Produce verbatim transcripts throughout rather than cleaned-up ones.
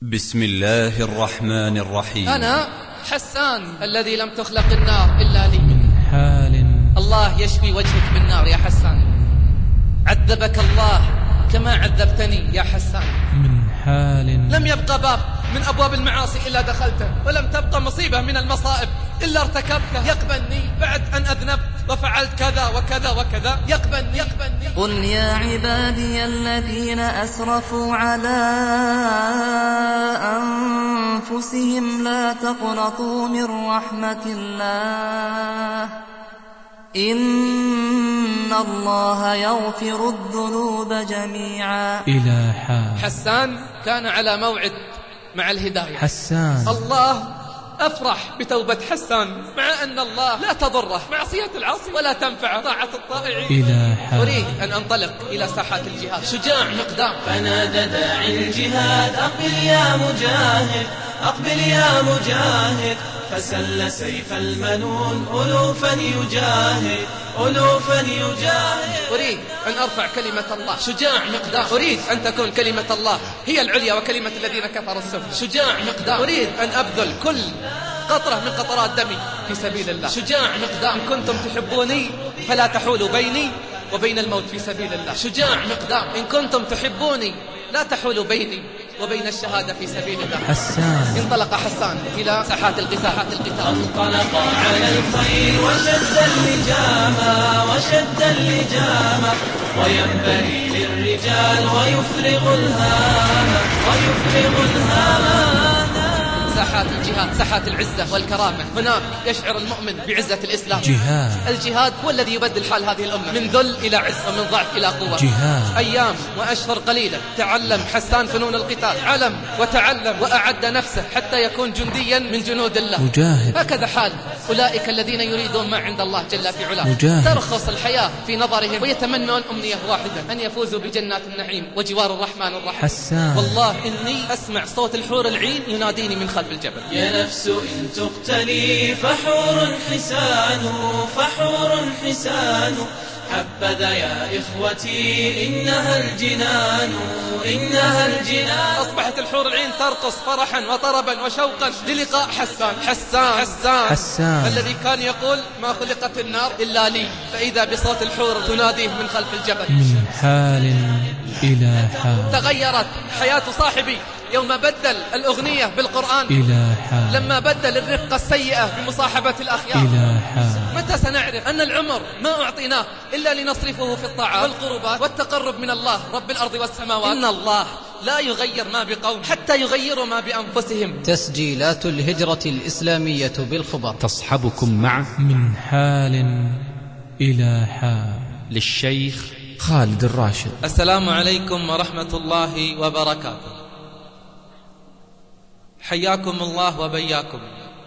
بسم الله الرحمن الرحيم. أنا حسان الذي لم تخلق النار إلا لي. من حال الله يشفي وجهك من النار يا حسان. عذبك الله كما عذبتني يا حسان. من حال لم يبقى باب من أبواب المعاصي إلا دخلته، ولم تبقى مصيبة من المصائب إلا ارتكبتها. يقبلني بعد أن أذنبت وفعلت كذا وكذا وكذا، يقبلني يقبلني قل يا عبادي الذين أسرفوا على أنفسهم لا تقنطوا من رحمة الله إن الله يغفر الذنوب جميعا. إلى حال حسان كان على موعد مع الهداية. حسان الله أفرح بتوبة حسان، مع أن الله لا تضره معصية العاصي ولا تنفع طاعة الطائعين. إلى حال أريد أن أنطلق إلى ساحات الجهاد. شجاع مقدام فنادى داعي الجهاد أقبل يا مجاهد أقبل يا مجاهد، فسل سيف المنون ألوفا يجاهد ألوفا يجاهد. أريد أن أرفع كلمة الله. شجاع مقدام أريد أن تكون كلمة الله هي العليا وكلمة الذين كفروا السفلى. شجاع مقدام أريد أن أبذل كل قطرة من قطرات دمي في سبيل الله. شجاع مقدام إن كنتم تحبوني فلا تحولوا بيني وبين الموت في سبيل الله. شجاع مقدام إن كنتم تحبوني لا تحولوا بيني وبين الشهادة في سبيل الله. حسان انطلق حسان إلى ساحات القتال. انطلق على الخير وشد اللجام وشد اللجام، وينبغي للرجال ويفرغ الهام ويفرغ الهام. ساحات الجهاد، ساحات العزة والكرامة. هناك يشعر المؤمن بعزة الإسلام. جهاد الجهاد هو الذي يبدل حال هذه الأمة من ذل إلى عز ومن ضعف إلى قوة. جهاد أيام وأشهر قليلة تعلم حسان فنون القتال، علم وتعلم وأعد نفسه حتى يكون جنديا من جنود الله. مجاهد هكذا حال أولئك الذين يريدون ما عند الله جل في علاه. مجاهد ترخص الحياة في نظرهم ويتمنون أمنية واحدة، أن يفوزوا بجنات النعيم وجوار الرحمن الرحيم. حسان والله إني أسمع صوت الحور العين يناديني من خلف الجبل. يا نفس إن تقتلي فحور حسان فحور حسان، حبذا يا إخوتي إنها الجنان إنها الجنان. أصبحت الحور العين ترقص فرحا وطربا وشوقا للقاء حسان. حسان حسان, حسان الذي كان يقول ما خلقت النار إلا لي، فإذا بصوت الحور تناديه من خلف الجبل. من حال إلى حال تغيرت حياة صاحبي يوم بدل الأغنية بالقرآن، إلى حال لما بدل الرفقة السيئة بمصاحبة الأخيار. إلى حال متى سنعرف أن العمر ما أعطيناه إلا لنصرفه في الطاعات والقربات والتقرب من الله رب الأرض والسماوات؟ إن الله لا يغير ما بقوم حتى يغيروا ما بأنفسهم. تسجيلات الهجرة الإسلامية بالخبر تصحبكم مع من حال إلى حال للشيخ خالد الراشد. السلام عليكم ورحمة الله وبركاته. حياكم الله وبياكم،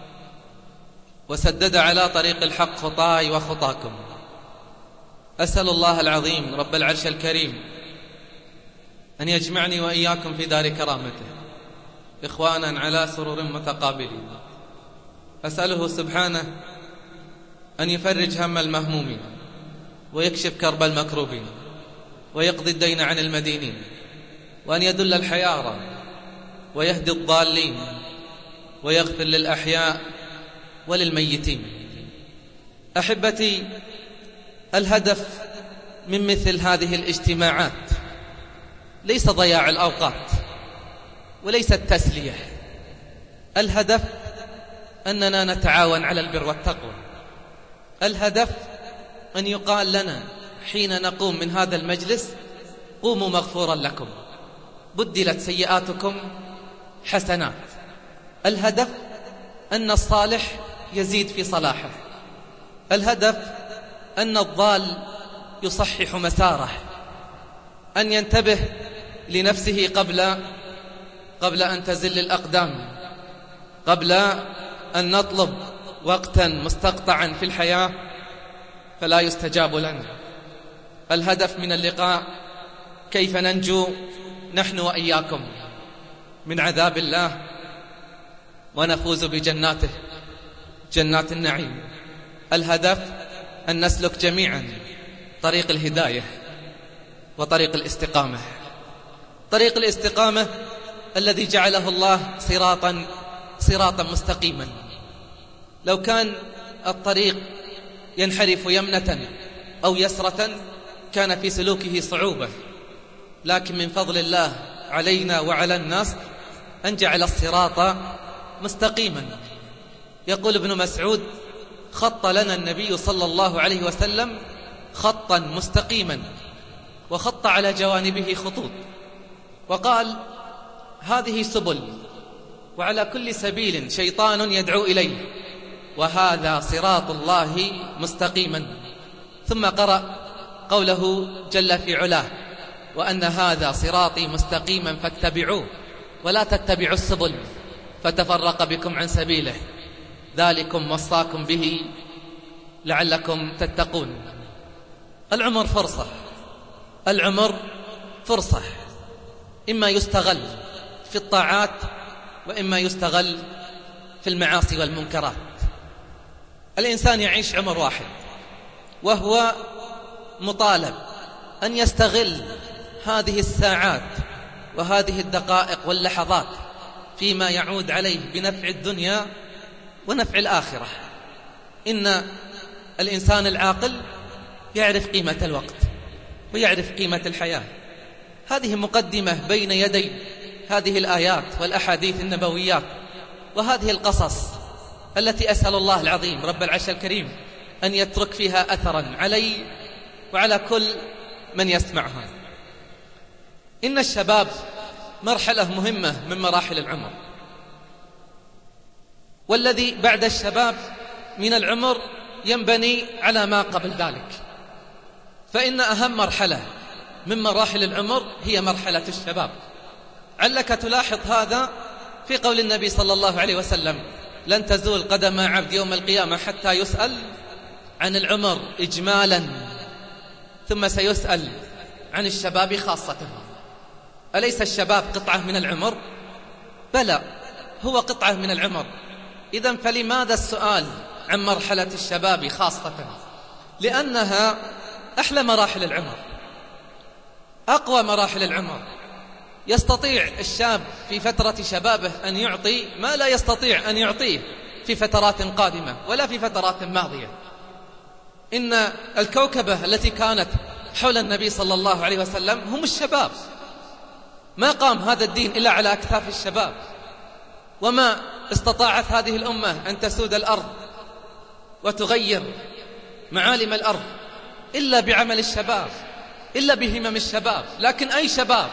وسدد على طريق الحق خطاي وخطاكم. أسأل الله العظيم رب العرش الكريم أن يجمعني وإياكم في دار كرامته إخوانا على سرور متقابلين. أسأله سبحانه أن يفرج هم المهمومين ويكشف كرب المكروبين ويقضي الدين عن المدينين، وأن يدل الحيارى ويهدي الضالين ويغفر للأحياء وللميتين. أحبتي، الهدف من مثل هذه الاجتماعات ليس ضياع الأوقات وليس التسلية. الهدف أننا نتعاون على البر والتقوى. الهدف أن يقال لنا حين نقوم من هذا المجلس قوموا مغفورا لكم، بدلت سيئاتكم حسنات. الهدف أن الصالح يزيد في صلاحه. الهدف أن الضال يصحح مساره، أن ينتبه لنفسه قبل قبل أن تزل الأقدام، قبل أن نطلب وقتا مستقطعا في الحياة فلا يستجاب لنا. الهدف من اللقاء كيف ننجو نحن وإياكم من عذاب الله ونفوز بجناته جنات النعيم. الهدف أن نسلك جميعا طريق الهداية وطريق الاستقامة. طريق الاستقامة الذي جعله الله صراطا صراطا مستقيما. لو كان الطريق ينحرف يمنة أو يسرة كان في سلوكه صعوبة، لكن من فضل الله علينا وعلى الناس أن جعل الصراط مستقيما. يقول ابن مسعود: خط لنا النبي صلى الله عليه وسلم خطا مستقيما، وخط على جوانبه خطوط، وقال: هذه سبل، وعلى كل سبيل شيطان يدعو إليه، وهذا صراط الله مستقيما. ثم قرأ قوله جل في علاه: وأن هذا صراطي مستقيما فاتبعوه ولا تتبعوا السبل فتفرق بكم عن سبيله ذلكم وصاكم به لعلكم تتقون. العمر فرصة، العمر فرصة، إما يستغل في الطاعات وإما يستغل في المعاصي والمنكرات. الإنسان يعيش عمر واحد، وهو مطالب أن يستغل هذه الساعات وهذه الدقائق واللحظات فيما يعود عليه بنفع الدنيا ونفع الآخرة. إن الإنسان العاقل يعرف قيمة الوقت ويعرف قيمة الحياة. هذه مقدمة بين يدي هذه الآيات والأحاديث النبويات وهذه القصص التي أسأل الله العظيم رب العرش الكريم أن يترك فيها أثرا علي وعلى كل من يسمعها. إن الشباب مرحلة مهمة من مراحل العمر، والذي بعد الشباب من العمر ينبني على ما قبل ذلك. فإن أهم مرحلة من مراحل العمر هي مرحلة الشباب. علك تلاحظ هذا في قول النبي صلى الله عليه وسلم: لن تزول قدم عبد يوم القيامة حتى يسأل عن العمر إجمالا ثم سيسأل عن الشباب خاصة. أليس الشباب قطعة من العمر؟ بلى، هو قطعة من العمر. إذن فلماذا السؤال عن مرحلة الشباب خاصة؟ لأنها أحلى مراحل العمر، أقوى مراحل العمر. يستطيع الشاب في فترة شبابه أن يعطي ما لا يستطيع أن يعطيه في فترات قادمة ولا في فترات ماضية. إن الكوكبة التي كانت حول النبي صلى الله عليه وسلم هم الشباب. ما قام هذا الدين إلا على أكتاف الشباب، وما استطاعت هذه الأمة أن تسود الأرض وتغير معالم الأرض إلا بعمل الشباب، إلا بهمم الشباب. لكن أي شباب؟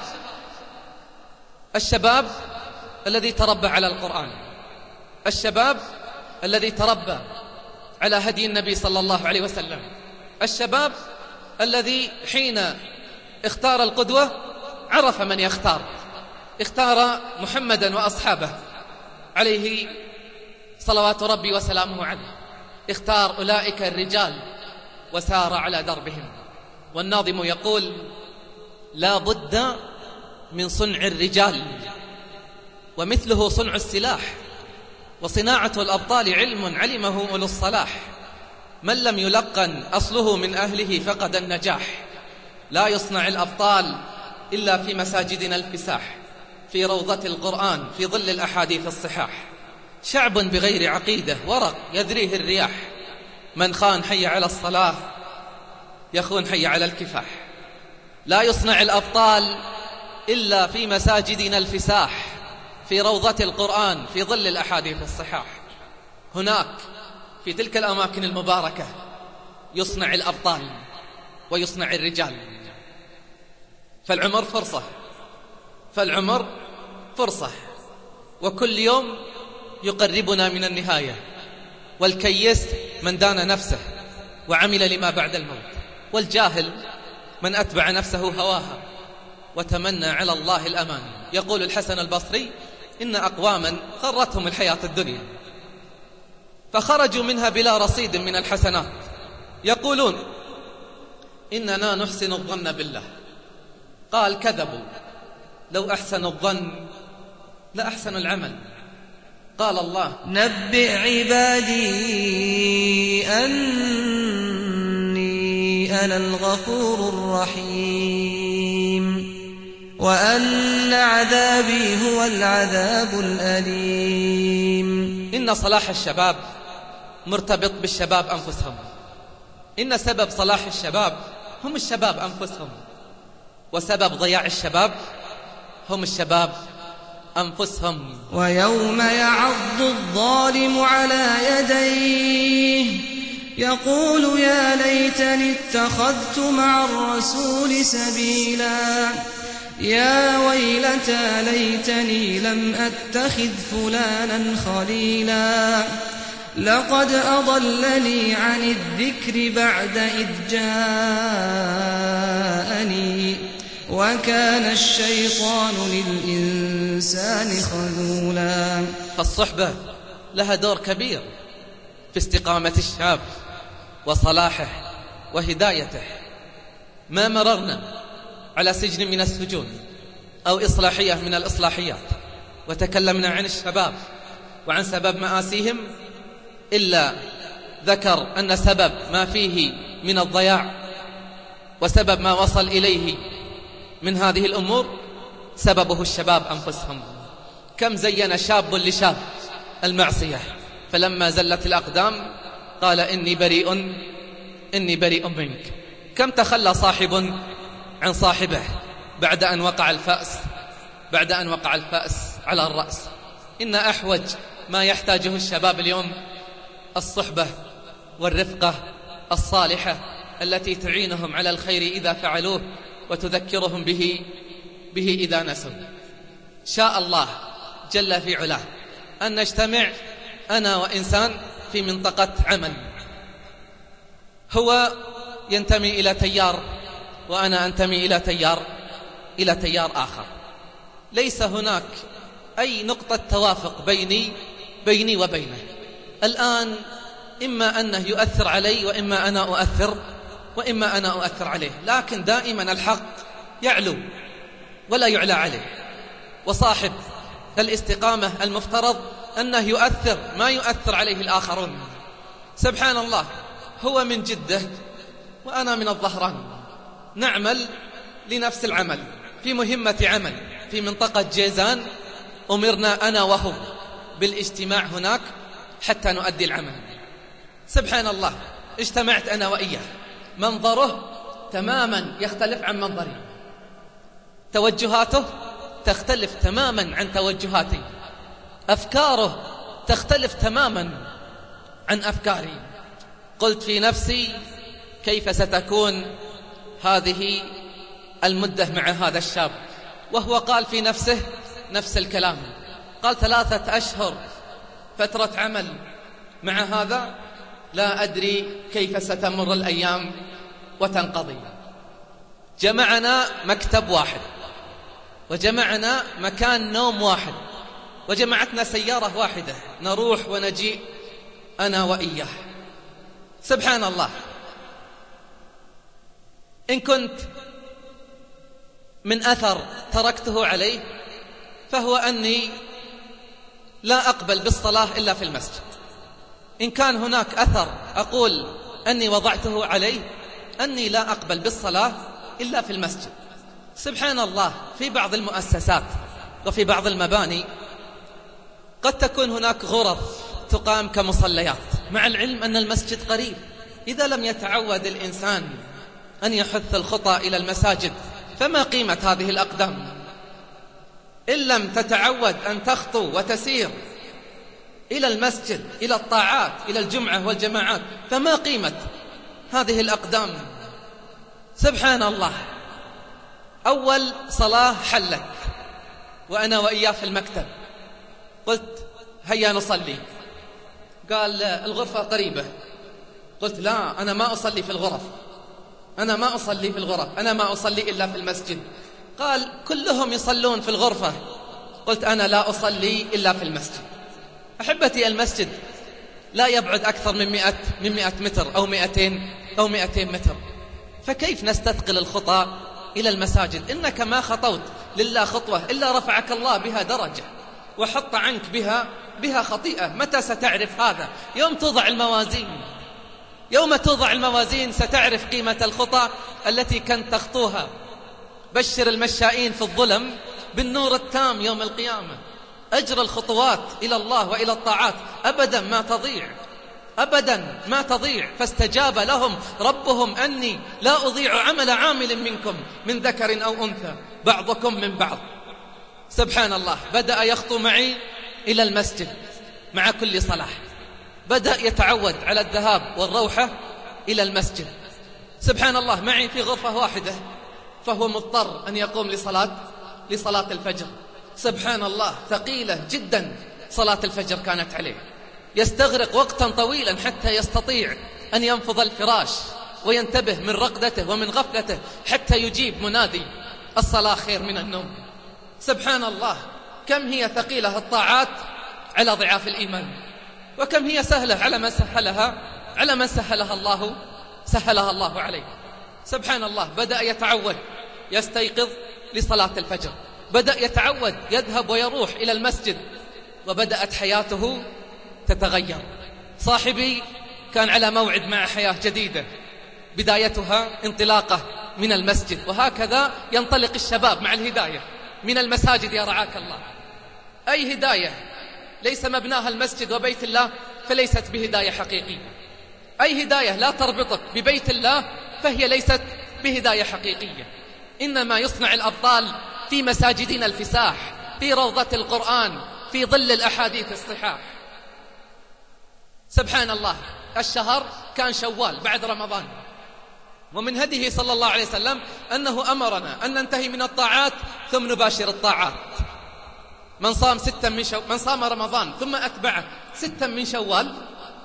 الشباب الذي تربى على القرآن، الشباب الذي تربى على هدي النبي صلى الله عليه وسلم، الشباب الذي حين اختار القدوة عرف من يختار، اختار محمدا وأصحابه عليه صلوات ربي وسلامه عليه، اختار أولئك الرجال وسار على دربهم. والناظم يقول: لا بد من صنع الرجال ومثله صنع السلاح، وصناعة الأبطال علم علمه أولو الصلاح، من لم يلقن أصله من أهله فقد النجاح، لا يصنع الأبطال إلا في مساجدنا الفساح، في روضة القرآن في ظل الأحاديث الصحاح، شعب بغير عقيدة ورق يذريه الرياح، من خان حي على الصلاة يخون حي على الكفاح، لا يصنع الأبطال إلا في مساجدنا الفساح، في روضة القرآن في ظل الأحاديث الصحاح. هناك في تلك الأماكن المباركة يصنع الأبطال ويصنع الرجال. فالعمر فرصة، فالعمر فرصة، وكل يوم يقربنا من النهاية. والكيس من دان نفسه وعمل لما بعد الموت، والجاهل من أتبع نفسه هواها وتمنى على الله الأمان. يقول الحسن البصري: إن أقواما غرتهم الحياة الدنيا فخرجوا منها بلا رصيد من الحسنات، يقولون: إننا نحسن الظن بالله. قال: كذبوا، لو أحسنوا الظن لأحسن العمل. قال الله: نبئ عبادي أني أنا الغفور الرحيم وأن عذابي هو العذاب الأليم. إن صلاح الشباب مرتبط بالشباب أنفسهم. إن سبب صلاح الشباب هم الشباب أنفسهم، وسبب ضياع الشباب هم الشباب أنفسهم. ويوم يعض الظالم على يديه يقول يا ليتني اتخذت مع الرسول سبيلا يا ويلتى ليتني لم أتخذ فلانا خليلا لقد أضلني عن الذكر بعد إذ جاءني وكان الشيطان للإنسان خذولا. فالصحبة لها دور كبير في استقامة الشاب وصلاحه وهدايته. ما مررنا على سجن من السجون أو إصلاحية من الإصلاحيات وتكلمنا عن الشباب وعن سبب مآسيهم إلا ذكر أن سبب ما فيه من الضياع وسبب ما وصل إليه من هذه الأمور سببه الشباب أنفسهم. كم زين شاب لشاب المعصية فلما زلت الأقدام قال إني بريء إني بريء منك. كم تخلى صاحب عن صاحبه بعد أن وقع الفأس بعد أن وقع الفأس على الرأس. إن أحوج ما يحتاجه الشباب اليوم الصحبة والرفقة الصالحة التي تعينهم على الخير إذا فعلوه وتذكرهم به به إذا نسوا. شاء الله جل في علاه أن نجتمع أنا وإنسان في منطقة عمل، هو ينتمي إلى تيار وأنا أنتمي إلى تيار إلى تيار آخر. ليس هناك أي نقطة توافق بيني بيني وبينه. الآن إما أنه يؤثر علي وإما أنا أؤثر وإما أنا أؤثر عليه، لكن دائما الحق يعلو ولا يعلى عليه. وصاحب الاستقامة المفترض أنه يؤثر ما يؤثر عليه الآخرون. سبحان الله، هو من جدة وأنا من الظهران، نعمل لنفس العمل في مهمة عمل في منطقة جيزان. أمرنا أنا وهو بالاجتماع هناك حتى نؤدي العمل. سبحان الله، اجتمعت أنا وإياه، منظره تماما يختلف عن منظري، توجهاته تختلف تماما عن توجهاتي، أفكاره تختلف تماما عن أفكاري. قلت في نفسي كيف ستكون هذه المدة مع هذا الشاب، وهو قال في نفسه نفس الكلام. قال ثلاثة أشهر فترة عمل مع هذا، لا أدري كيف ستمر الأيام وتنقضي. جمعنا مكتب واحد، وجمعنا مكان نوم واحد، وجمعتنا سيارة واحدة نروح ونجيء أنا وإياه. سبحان الله، إن كنت من أثر تركته عليه فهو أني لا أقبل بالصلاة إلا في المسجد. إن كان هناك أثر أقول أني وضعته عليه أني لا أقبل بالصلاة إلا في المسجد. سبحان الله، في بعض المؤسسات وفي بعض المباني قد تكون هناك غرف تقام كمصليات، مع العلم أن المسجد قريب. إذا لم يتعود الإنسان أن يحث الخطى إلى المساجد فما قيمة هذه الأقدام؟ إن لم تتعود أن تخطو وتسير إلى المسجد، إلى الطاعات، إلى الجمعة والجماعات، فما قيمة هذه الأقدام؟ سبحان الله، أول صلاة حلت وأنا وإياه في المكتب، قلت هيا نصلي. قال الغرفة قريبة. قلت لا، أنا ما أصلي في الغرف، أنا ما أصلي في الغرف، أنا ما أصلي إلا في المسجد. قال كلهم يصلون في الغرفة. قلت أنا لا أصلي إلا في المسجد. أحبتي، المسجد لا يبعد أكثر من مئة من مئة متر أو مئتين أو مئتين متر، فكيف نستثقل الخطى إلى المساجد؟ إنك ما خطوت لله خطوة إلا رفعك الله بها درجة وحط عنك بها بها خطيئة. متى ستعرف هذا؟ يوم توضع الموازين. يوم توضع الموازين ستعرف قيمة الخطى التي كنت تخطوها بشر المشائين في الظلم بالنور التام يوم القيامة. أجر الخطوات إلى الله وإلى الطاعات أبدا ما تضيع، أبدا ما تضيع. فاستجاب لهم ربهم أني لا أضيع عمل عامل منكم من ذكر أو أنثى بعضكم من بعض. سبحان الله، بدأ يخطو معي إلى المسجد مع كل صلاة، بدأ يتعود على الذهاب والروحة إلى المسجد. سبحان الله، معي في غرفة واحدة، فهو مضطر أن يقوم لصلاة لصلاة الفجر. سبحان الله، ثقيلة جدا صلاة الفجر كانت عليه، يستغرق وقتا طويلا حتى يستطيع أن ينفض الفراش وينتبه من رقدته ومن غفلته حتى يجيب منادي الصلاة خير من النوم. سبحان الله، كم هي ثقيلة الطاعات على ضعاف الإيمان، وكم هي سهلة على من سهلها على من سهلها الله سهلها الله عليه. سبحان الله، بدأ يتعود يستيقظ لصلاة الفجر، بدأ يتعود يذهب ويروح إلى المسجد، وبدأت حياته تتغير. صاحبي كان على موعد مع حياة جديدة بدايتها انطلاقه من المسجد، وهكذا ينطلق الشباب مع الهداية من المساجد يا رعاك الله. أي هداية ليس مبناها المسجد وبيت الله فليست بهداية حقيقية، أي هداية لا تربطك ببيت الله فهي ليست بهداية حقيقية. إنما يصنع الأبطال في مساجدنا الفساح، في روضة القرآن، في ظل الأحاديث الصحاح. سبحان الله، الشهر كان شوال بعد رمضان، ومن هديه صلى الله عليه وسلم أنه أمرنا أن ننتهي من الطاعات ثم نباشر الطاعات. من صام ستا من شو... من صام رمضان ثم أتبعه ستا من شوال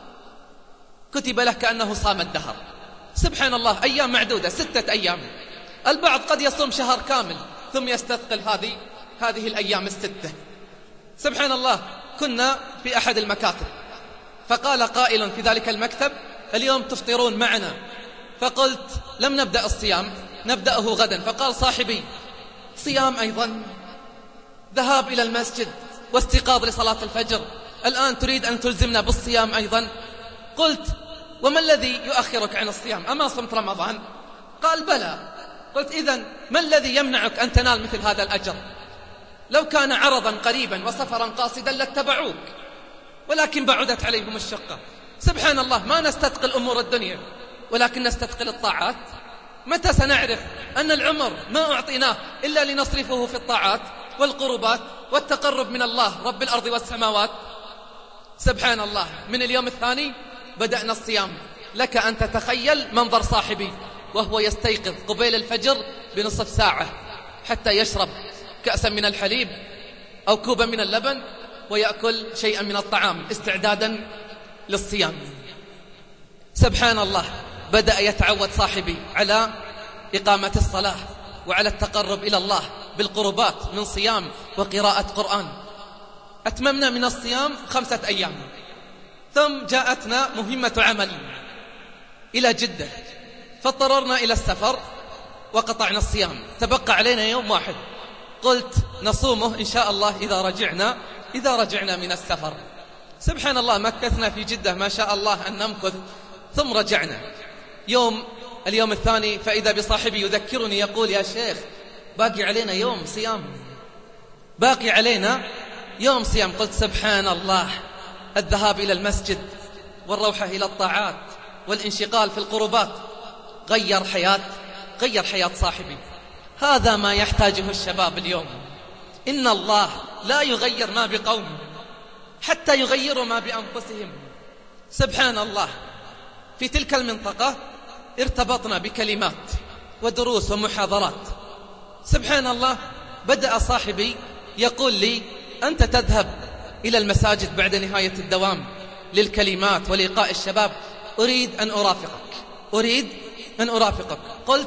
كتب له كأنه صام الدهر. سبحان الله، أيام معدودة، ستة أيام. البعض قد يصوم شهر كامل ثم يستثقل هذه هذه الأيام الستة. سبحان الله، كنا في أحد المكاتب فقال قائل في ذلك المكتب: اليوم تفطرون معنا. فقلت: لم نبدأ الصيام، نبدأه غدا. فقال صاحبي: صيام أيضا، ذهاب إلى المسجد واستيقاظ لصلاة الفجر، الآن تريد أن تلزمنا بالصيام أيضا؟ قلت: وما الذي يؤخرك عن الصيام؟ أما صمت رمضان؟ قال: بلى. قلت: إذن ما الذي يمنعك أن تنال مثل هذا الأجر؟ لو كان عرضا قريبا وسفرا قاصدا لاتبعوك، ولكن بعدت عليهم الشقة. سبحان الله، ما نستثقل أمور الدنيا ولكن نستثقل الطاعات. متى سنعرف أن العمر ما أعطيناه إلا لنصرفه في الطاعات والقربات والتقرب من الله رب الأرض والسماوات؟ سبحان الله، من اليوم الثاني بدأنا الصيام. لك أن تتخيل منظر صاحبي وهو يستيقظ قبيل الفجر بنصف ساعة حتى يشرب كأسا من الحليب أو كوبا من اللبن ويأكل شيئا من الطعام استعدادا للصيام. سبحان الله، بدأ يتعود صاحبي على إقامة الصلاة وعلى التقرب إلى الله بالقربات من صيام وقراءة قرآن. أتممنا من الصيام خمسة أيام، ثم جاءتنا مهمة عمل إلى جدة، فاضطررنا إلى السفر وقطعنا الصيام. تبقى علينا يوم واحد، قلت نصومه إن شاء الله إذا رجعنا إذا رجعنا من السفر. سبحان الله، مكثنا في جدة ما شاء الله أن نمكث، ثم رجعنا. يوم اليوم الثاني فإذا بصاحبي يذكرني يقول: يا شيخ باقي علينا يوم صيام، باقي علينا يوم صيام. قلت: سبحان الله، الذهاب إلى المسجد والروحة إلى الطاعات والانشغال في القربات غير حياة غير حياة صاحبي. هذا ما يحتاجه الشباب اليوم. إن الله لا يغير ما بقوم حتى يغيروا ما بأنفسهم. سبحان الله، في تلك المنطقة ارتبطنا بكلمات ودروس ومحاضرات. سبحان الله، بدأ صاحبي يقول لي: أنت تذهب إلى المساجد بعد نهاية الدوام للكلمات ولقاء الشباب، أريد أن أرافقك أريد أن أرافقك. قلت: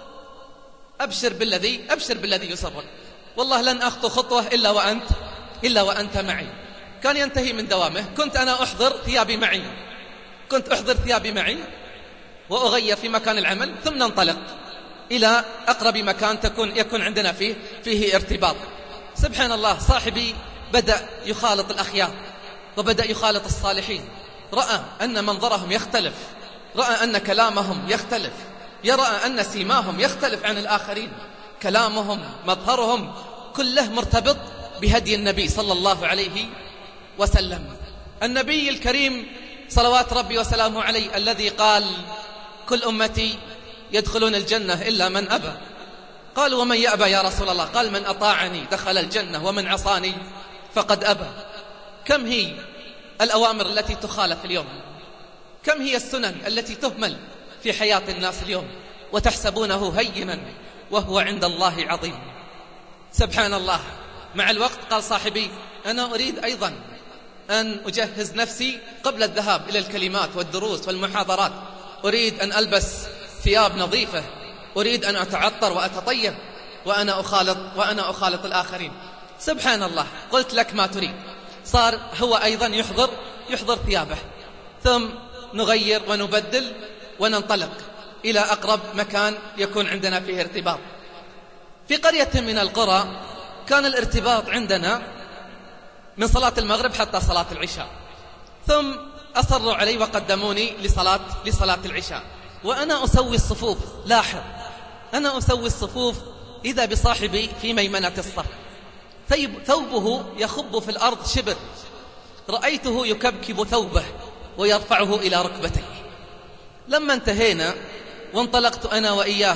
أبشر بالذي أبشر بالذي يسرك، والله لن أخطو خطوة إلا وأنت إلا وأنت معي. كان ينتهي من دوامه، كنت أنا أحضر ثيابي معي كنت أحضر ثيابي معي وأغير في مكان العمل، ثم ننطلق إلى أقرب مكان تكون يكون عندنا فيه فيه ارتباط. سبحان الله، صاحبي بدأ يخالط الأخيار وبدأ يخالط الصالحين، رأى أن منظرهم يختلف، رأى أن كلامهم يختلف، يرى أن سيماهم يختلف عن الآخرين. كلامهم، مظهرهم كله مرتبط بهدي النبي صلى الله عليه وسلم. النبي الكريم صلوات ربي وسلامه عليه الذي قال: كل أمتي يدخلون الجنة إلا من أبى. قالوا: ومن يأبى يا رسول الله؟ قال: من أطاعني دخل الجنة ومن عصاني فقد أبى. كم هي الأوامر التي تخالف اليوم؟ كم هي السنن التي تهمل في حياة الناس اليوم وتحسبونه هينا وهو عند الله عظيم؟ سبحان الله. مع الوقت قال صاحبي: أنا أريد أيضا أن أجهز نفسي قبل الذهاب إلى الكلمات والدروس والمحاضرات، أريد أن ألبس ثياب نظيفة، أريد أن أتعطر وأتطيب وأنا أخالط, وأنا أخالط الآخرين. سبحان الله. قلت لك ما تريد. صار هو أيضا يحضر يحضر ثيابه، ثم نغير ونبدل وننطلق إلى أقرب مكان يكون عندنا فيه ارتباط. في قرية من القرى كان الارتباط عندنا من صلاة المغرب حتى صلاة العشاء، ثم أصروا علي وقدموني لصلاة, لصلاة العشاء، وأنا أسوي الصفوف. لاحظ، أنا أسوي الصفوف إذا بصاحبي في ميمنة الصف ثوبه يخب في الأرض شبر، رأيته يكبكب ثوبه ويرفعه إلى ركبتيه. لما انتهينا وانطلقت أنا وإياه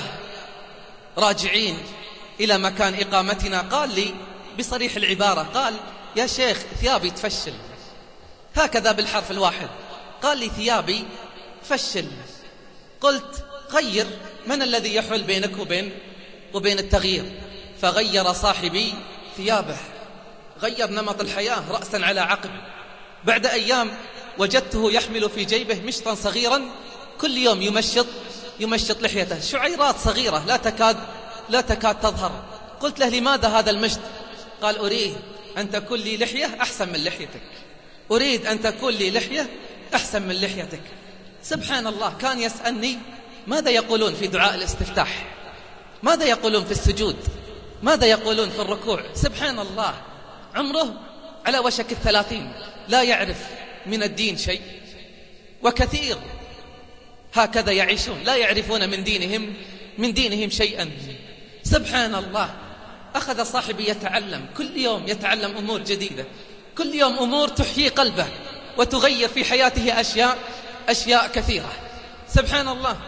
راجعين إلى مكان إقامتنا، قال لي بصريح العبارة، قال: يا شيخ ثيابي تفشل. هكذا بالحرف الواحد قال لي: ثيابي فشل. قلت: غير، من الذي يحول بينك وبين وبين التغيير؟ فغير صاحبي ثيابه، غير نمط الحياة رأسا على عقب. بعد أيام وجدته يحمل في جيبه مشطا صغيرا، كل يوم يمشط يمشط لحيته، شعيرات صغيرة لا تكاد لا تكاد تظهر. قلت له: لماذا هذا المشط؟ قال: أريد أن تكون لي لحية أحسن من لحيتك، أريد أن تكون لي لحية أحسن من لحيتك. سبحان الله. كان يسألني: ماذا يقولون في دعاء الاستفتاح؟ ماذا يقولون في السجود؟ ماذا يقولون في الركوع؟ سبحان الله. عمره على وشك الثلاثين، لا يعرف من الدين شيء، وكثير هكذا يعيشون لا يعرفون من دينهم من دينهم شيئا. سبحان الله. أخذ صاحبي يتعلم، كل يوم يتعلم أمور جديدة، كل يوم أمور تحيي قلبه وتغير في حياته أشياء أشياء كثيرة. سبحان الله.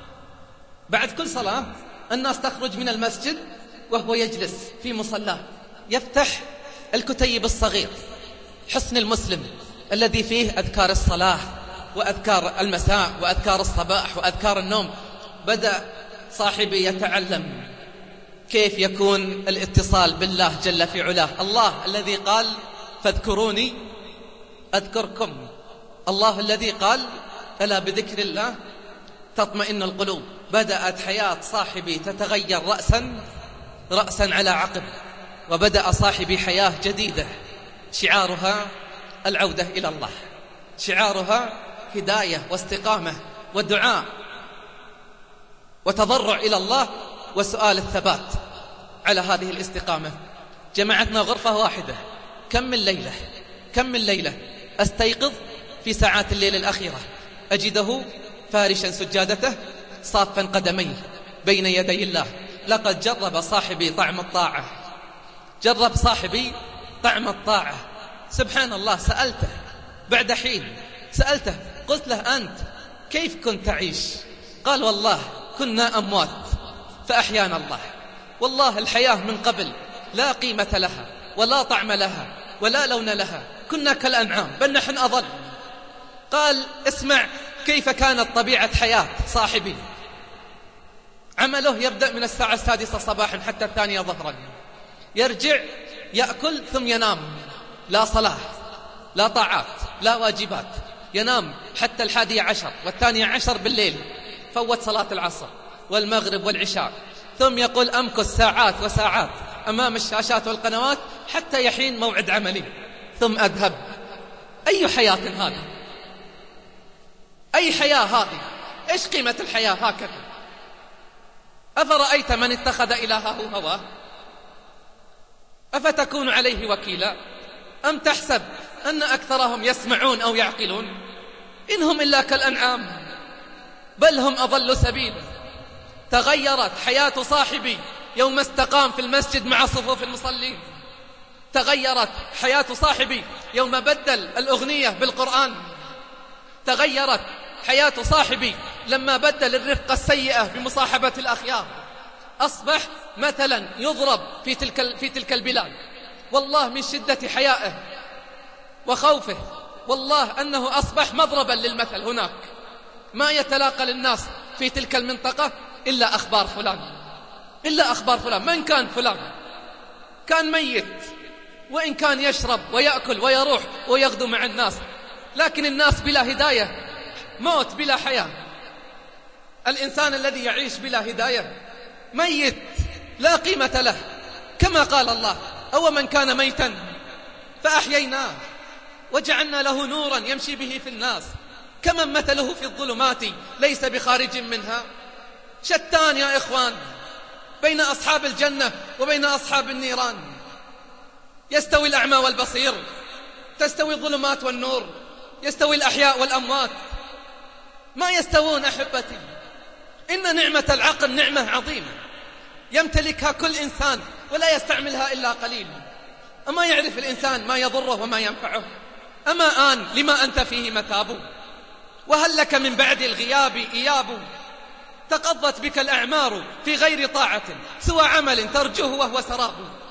بعد كل صلاة الناس تخرج من المسجد وهو يجلس في مصلاه، يفتح الكتيب الصغير حصن المسلم الذي فيه أذكار الصلاة وأذكار المساء وأذكار الصباح وأذكار النوم. بدأ صاحبي يتعلم كيف يكون الاتصال بالله جل في علاه، الله الذي قال: فاذكروني أذكركم، الله الذي قال: ألا بذكر الله تطمئن القلوب. بدأت حياة صاحبي تتغير رأسا رأسا على عقب، وبدأ صاحبي حياة جديدة شعارها العودة إلى الله، شعارها هداية واستقامة ودعاء وتضرع إلى الله وسؤال الثبات على هذه الاستقامة. جمعتنا غرفة واحدة، كم من ليلة كم من ليلة أستيقظ في ساعات الليل الأخيرة أجده فارشا سجادته صافا قدميه بين يدي الله. لقد جرب صاحبي طعم الطاعة، جرب صاحبي طعم الطاعة. سبحان الله. سألته بعد حين، سألته قلت له: أنت كيف كنت تعيش؟ قال: والله كنا أموات فأحيانا الله. والله الحياة من قبل لا قيمة لها ولا طعم لها ولا لون لها، كنا كالأنعام بل نحن أضل. قال: اسمع كيف كانت طبيعة حياة صاحبي. عمله يبدأ من الساعة السادسة صباحا حتى الثانية ظهرا، يرجع يأكل ثم ينام، لا صلاة لا طاعات لا واجبات، ينام حتى الحادية عشر والثانية عشر بالليل، فوت صلاة العصر والمغرب والعشاء، ثم يقول: أمكث ساعات وساعات أمام الشاشات والقنوات حتى يحين موعد عملي ثم أذهب. أي حياة هذه؟ أي حياة هذه؟ إيش قيمة الحياة هكذا؟ أفرأيت من اتخذ إلهه هواه؟ أفتكون عليه وكيلا؟ أم تحسب أن أكثرهم يسمعون أو يعقلون؟ إنهم إلا كالأنعام بل هم أضل سبيلا. تغيرت حياة صاحبي يوم استقام في المسجد مع صفوف المصلين. تغيرت حياة صاحبي يوم بدل الأغنية بالقرآن. تغيرت حياة صاحبي لما بدل الرفقة السيئة بمصاحبة الأخيار. أصبح مثلا يضرب في تلك, في تلك البلاد، والله من شدة حيائه وخوفه، والله أنه أصبح مضربا للمثل. هناك ما يتلاقى للناس في تلك المنطقة إلا أخبار فلان، إلا أخبار فلان. من كان فلان؟ كان ميت، وإن كان يشرب ويأكل ويروح ويغدو مع الناس، لكن الناس بلا هداية، موت بلا حياة. الإنسان الذي يعيش بلا هداية ميت لا قيمة له، كما قال الله: أو من كان ميتا فأحييناه وجعلنا له نورا يمشي به في الناس كمن مثله في الظلمات ليس بخارج منها. شتان يا إخوان بين أصحاب الجنة وبين أصحاب النيران. يستوي الأعمى والبصير؟ تستوي الظلمات والنور؟ يستوي الأحياء والأموات؟ ما يستوون أحبتي. إن نعمة العقل نعمة عظيمة يمتلكها كل إنسان ولا يستعملها إلا قليل. أما يعرف الإنسان ما يضره وما ينفعه؟ أما آن لما أنت فيه متاب، وهل لك من بعد الغياب إياب؟ تقضت بك الأعمار في غير طاعة سوى عمل ترجوه وهو سراب.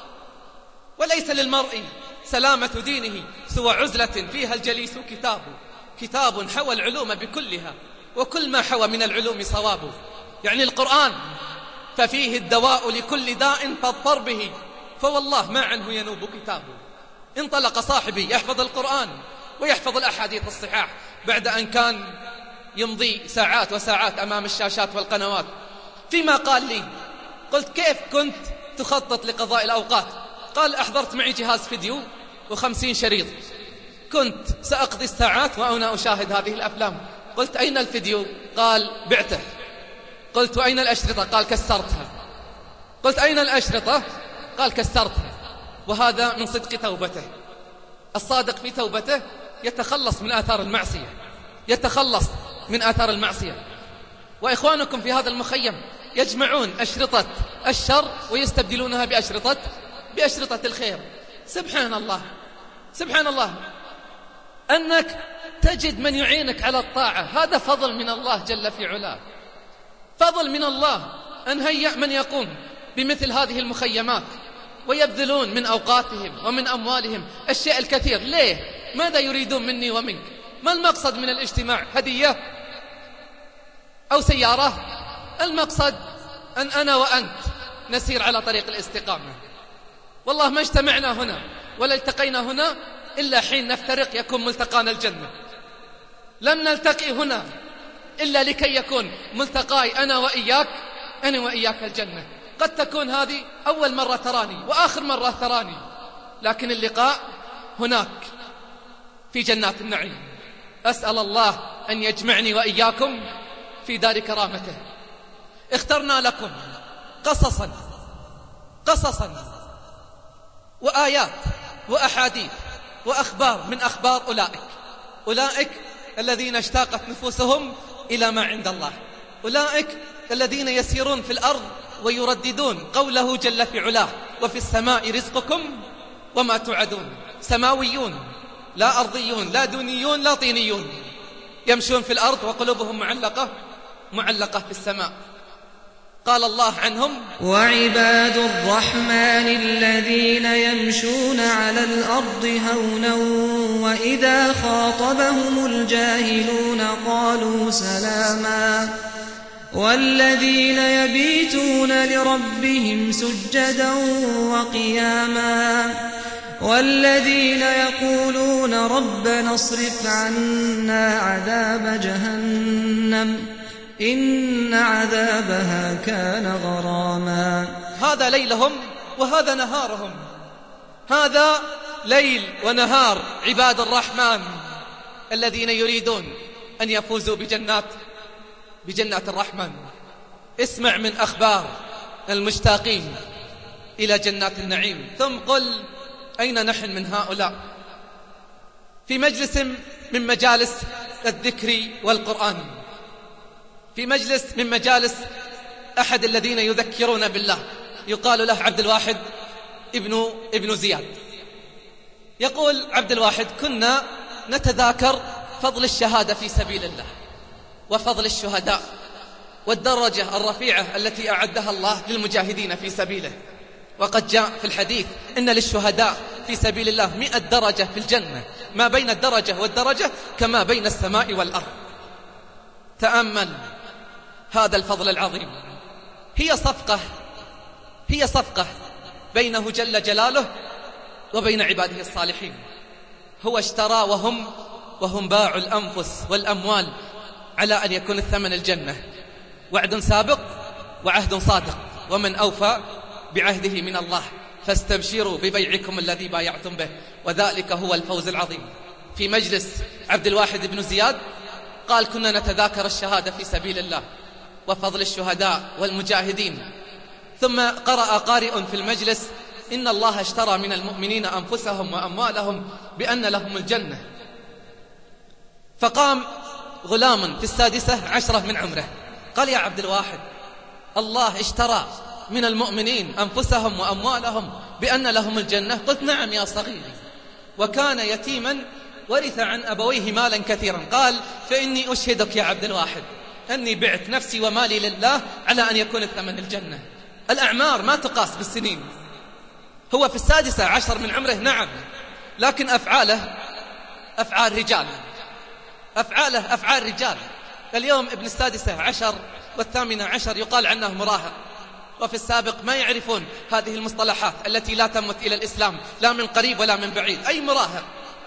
وليس للمرء سلامة دينه سوى عزلة فيها الجليس كتاب. كتاب حوى العلوم بكلها وكل ما حوى من العلوم صواب. يعني القرآن ففيه الدواء لكل داء فاضطر به، فوالله ما عنه ينوب كتابه. انطلق صاحبي يحفظ القرآن ويحفظ الأحاديث الصحاح بعد أن كان يمضي ساعات وساعات أمام الشاشات والقنوات. فيما قال لي قلت: كيف كنت تخطط لقضاء الأوقات؟ قال: أحضرت معي جهاز فيديو وخمسين شريط، كنت سأقضي الساعات وأنا أشاهد هذه الأفلام. قلت: أين الفيديو؟ قال: بعته. قلت: وأين الأشرطة؟ قال: كسرتها. قلت: أين الأشرطة؟ قال: كسرتها. وهذا من صدق توبته. الصادق في توبته يتخلص من آثار المعصية، يتخلص من آثار المعصية. وإخوانكم في هذا المخيم يجمعون أشرطة الشر ويستبدلونها بأشرطة بأشرطة الخير. سبحان الله، سبحان الله، أنك تجد من يعينك على الطاعة، هذا فضل من الله جل في علاه، فضل من الله أن هيأ من يقوم بمثل هذه المخيمات ويبذلون من أوقاتهم ومن أموالهم الشيء الكثير. ليه؟ ماذا يريدون مني ومنك؟ ما المقصد من الاجتماع؟ هدية أو سيارة؟ المقصد أن أنا وأنت نسير على طريق الاستقامة. والله ما اجتمعنا هنا ولا التقينا هنا إلا حين نفترق يكون ملتقانا الجنة. لم نلتقي هنا إلا لكي يكون ملتقاي أنا وإياك أنا وإياك الجنة. قد تكون هذه أول مرة تراني وآخر مرة تراني، لكن اللقاء هناك في جنات النعيم. أسأل الله أن يجمعني وإياكم في دار كرامته. اخترنا لكم قصصا قصصا وآيات وأحاديث وأخبار من أخبار أولئك أولئك الذين اشتاقت نفوسهم إلى ما عند الله، أولئك الذين يسيرون في الأرض ويرددون قوله جل في علاه: وفي السماء رزقكم وما توعدون. سماويون لا أرضيون، لا دونيون لا طينيون، يمشون في الأرض وقلوبهم معلقة معلقة في السماء. قال الله عنهم: وعباد الرحمن الذين يمشون على الأرض هونا وإذا خاطبهم الجاهلون قالوا سلاما والذين يبيتون لربهم سجدا وقياما والذين يقولون ربنا اصرف عنا عذاب جهنم إن عذابها كان غراما. هذا ليلهم وهذا نهارهم، هذا ليل ونهار عباد الرحمن الذين يريدون أن يفوزوا بجنات بجنات الرحمن. اسمع من أخبار المشتاقين إلى جنات النعيم، ثم قل أين نحن من هؤلاء؟ في مجلس من مجالس الذكر والقرآن، في مجلس من مجالس أحد الذين يذكرون بالله، يقال له عبد الواحد ابن, ابن زياد. يقول عبد الواحد: كنا نتذاكر فضل الشهادة في سبيل الله وفضل الشهداء والدرجة الرفيعة التي أعدها الله للمجاهدين في سبيله. وقد جاء في الحديث إن للشهداء في سبيل الله مئة درجة في الجنة، ما بين الدرجة والدرجة كما بين السماء والأرض. تأمل هذا الفضل العظيم. هي صفقة هي صفقة بينه جل جلاله وبين عباده الصالحين. هو اشترى وهم وهم باعوا الأنفس والأموال على أن يكون الثمن الجنة. وعد سابق وعهد صادق، ومن أوفى بعهده من الله، فاستبشروا ببيعكم الذي بايعتم به، وذلك هو الفوز العظيم. في مجلس عبد الواحد بن زياد قال: كنا نتذاكر الشهادة في سبيل الله وفضل الشهداء والمجاهدين، ثم قرأ قارئ في المجلس: إن الله اشترى من المؤمنين أنفسهم وأموالهم بأن لهم الجنة. فقام غلام في السادسة عشرة من عمره قال: يا عبد الواحد، الله اشترى من المؤمنين أنفسهم وأموالهم بأن لهم الجنة؟ قلت: نعم يا صغيري. وكان يتيما ورث عن أبويه مالا كثيرا. قال: فإني أشهدك يا عبد الواحد أني بعت نفسي ومالي لله على أن يكون الثمن الجنة. الأعمار ما تقاس بالسنين. هو في السادسة عشر من عمره، نعم، لكن أفعاله أفعال رجال، أفعاله أفعال رجال. اليوم ابن السادسة عشر والثامنة عشر يقال عنه مراهق، وفي السابق ما يعرفون هذه المصطلحات التي لا تمت إلى الإسلام لا من قريب ولا من بعيد. أي مراهق؟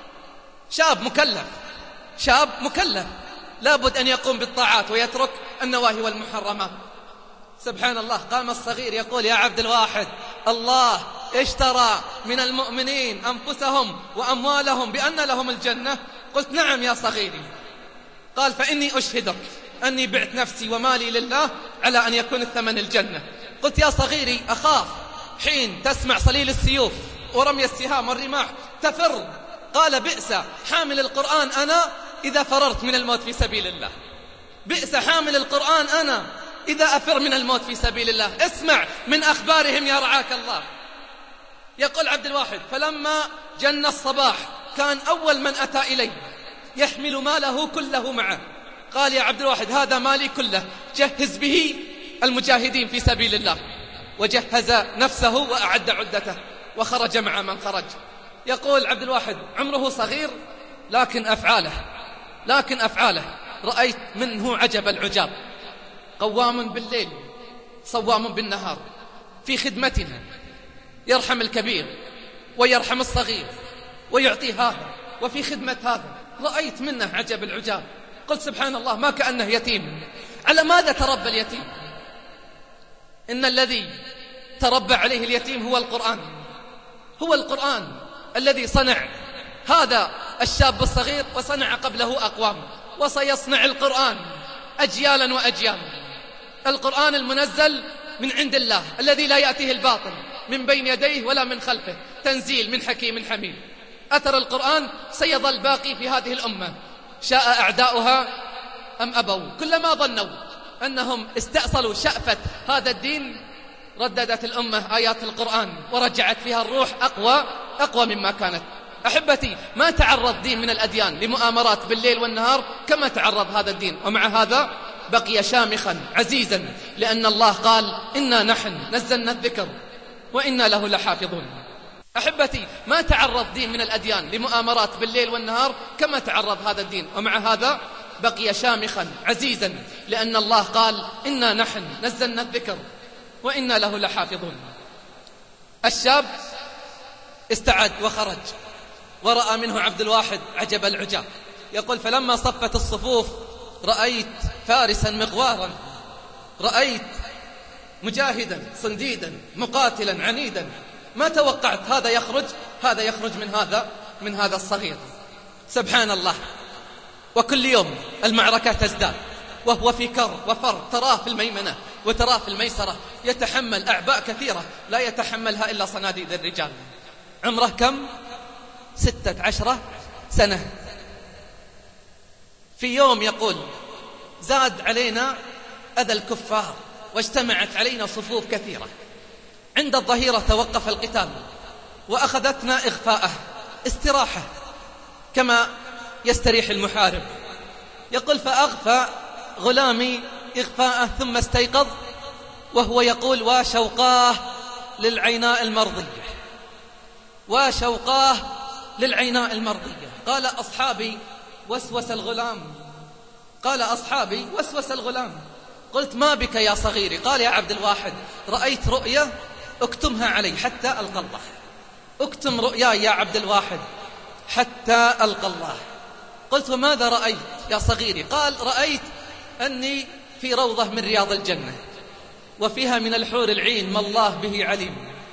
شاب مكلف، شاب مكلف لابد أن يقوم بالطاعات ويترك النواهي والمحرمات. سبحان الله. قام الصغير يقول: يا عبد الواحد، الله اشترى من المؤمنين أنفسهم وأموالهم بأن لهم الجنة. قلت: نعم يا صغيري. قال: فإني أشهدك أني بعت نفسي ومالي لله على أن يكون الثمن الجنة. قلت: يا صغيري، أخاف حين تسمع صليل السيوف ورمي السهام والرماح تفر. قال: بئس حامل القرآن أنا إذا فررت من الموت في سبيل الله. بئس حامل القرآن أنا إذا أفر من الموت في سبيل الله. اسمع من أخبارهم يا رعاك الله. يقول عبد الواحد: فلما جن الصباح كان أول من أتى إلي يحمل ماله كله معه. قال: يا عبد الواحد، هذا مالي كله، جهز به المجاهدين في سبيل الله. وجهز نفسه وأعد عدته وخرج مع من خرج. يقول عبد الواحد: عمره صغير لكن أفعاله لكن أفعاله رأيت منه عجب العجاب. قوام بالليل صوام بالنهار في خدمتنا، يرحم الكبير ويرحم الصغير ويعطي هذا وفي خدمة هذا. رأيت منه عجب العجاب. قلت: سبحان الله، ما كأنه يتيم. على ماذا تربى اليتيم؟ إن الذي تربى عليه اليتيم هو القرآن. هو القرآن الذي صنع هذا الشاب الصغير وصنع قبله أقوام، وسيصنع القرآن أجيالا وأجيالا. القرآن المنزل من عند الله الذي لا يأتيه الباطل من بين يديه ولا من خلفه، تنزيل من حكيم حميد. أثر القرآن سيظل باقي في هذه الأمة، شاء أعداؤها أم أبوا. كلما ظنوا أنهم استأصلوا شأفة هذا الدين رددت الأمة آيات القرآن ورجعت فيها الروح أقوى أقوى مما كانت. أحبتي، ما تعرض دين من الأديان لمؤامرات بالليل والنهار كما تعرض هذا الدين، ومع هذا بقي شامخا عزيزا، لأن الله قال: إنا نحن نزلنا الذكر وإنا له لحافظون. أحبتي، ما تعرض دين من الأديان لمؤامرات بالليل والنهار كما تعرض هذا الدين، ومع هذا بقي شامخا عزيزا، لأن الله قال: إنا نحن نزلنا الذكر وإنا له لحافظون. الشاب استعد وخرج، ورأى منه عبد الواحد عجب العجاب. يقول: فلما صفت الصفوف رأيت فارسا مغوارا، رأيت مجاهدا صنديدا مقاتلا عنيدا. ما توقعت هذا يخرج هذا يخرج من هذا من هذا الصغير. سبحان الله. وكل يوم المعركة تزداد، وهو في كر وفر، تراه في الميمنة وتراه في الميسرة، يتحمل أعباء كثيرة لا يتحملها إلا صناديد الرجال. عمره كم؟ ستة عشرة سنة. في يوم يقول: زاد علينا أذى الكفار واجتمعت علينا صفوف كثيرة. عند الظهيرة توقف القتال وأخذتنا إغفاءه، استراحة كما يستريح المحارب. يقول فأغفى غلامي إغفاءه ثم استيقظ وهو يقول وشوقاه للعيناء المرضية، وشوقاه للعيناء المرضية. قال أصحابي وسوس الغلام، قال أصحابي وسوس الغلام. قلت ما بك يا صغيري؟ قال يا عبد الواحد رأيت رؤيا اكتمها علي حتى ألقى الله. اكتم رؤياي يا عبد الواحد حتى ألقى الله. قلت وماذا رأيت يا صغيري؟ قال رأيت أني في روضة من رياض الجنة وفيها من الحور العين ما الله به عليم،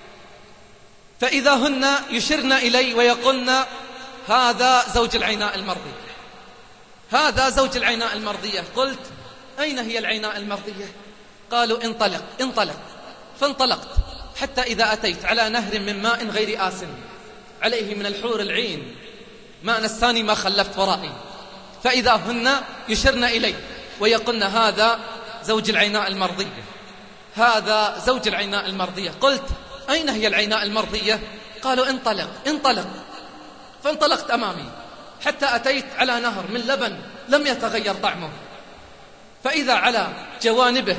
فإذا هن يشرن إلي ويقولن هذا زوج العيناء المرضية، هذا زوج العيناء المرضية. قلت أين هي العيناء المرضية؟ قالوا انطلق انطلق. فانطلقت حتى إذا أتيت على نهر من ماء غير آسن عليه من الحور العين ما نساني ما خلفت ورائي، فإذا هن يشرن إلي ويقولن هذا زوج العيناء المرضية، هذا زوج العيناء المرضية. قلت أين هي العيناء المرضية؟ قالوا انطلق انطلق. فانطلقت أمامي حتى أتيت على نهر من لبن لم يتغير طعمه، فإذا على جوانبه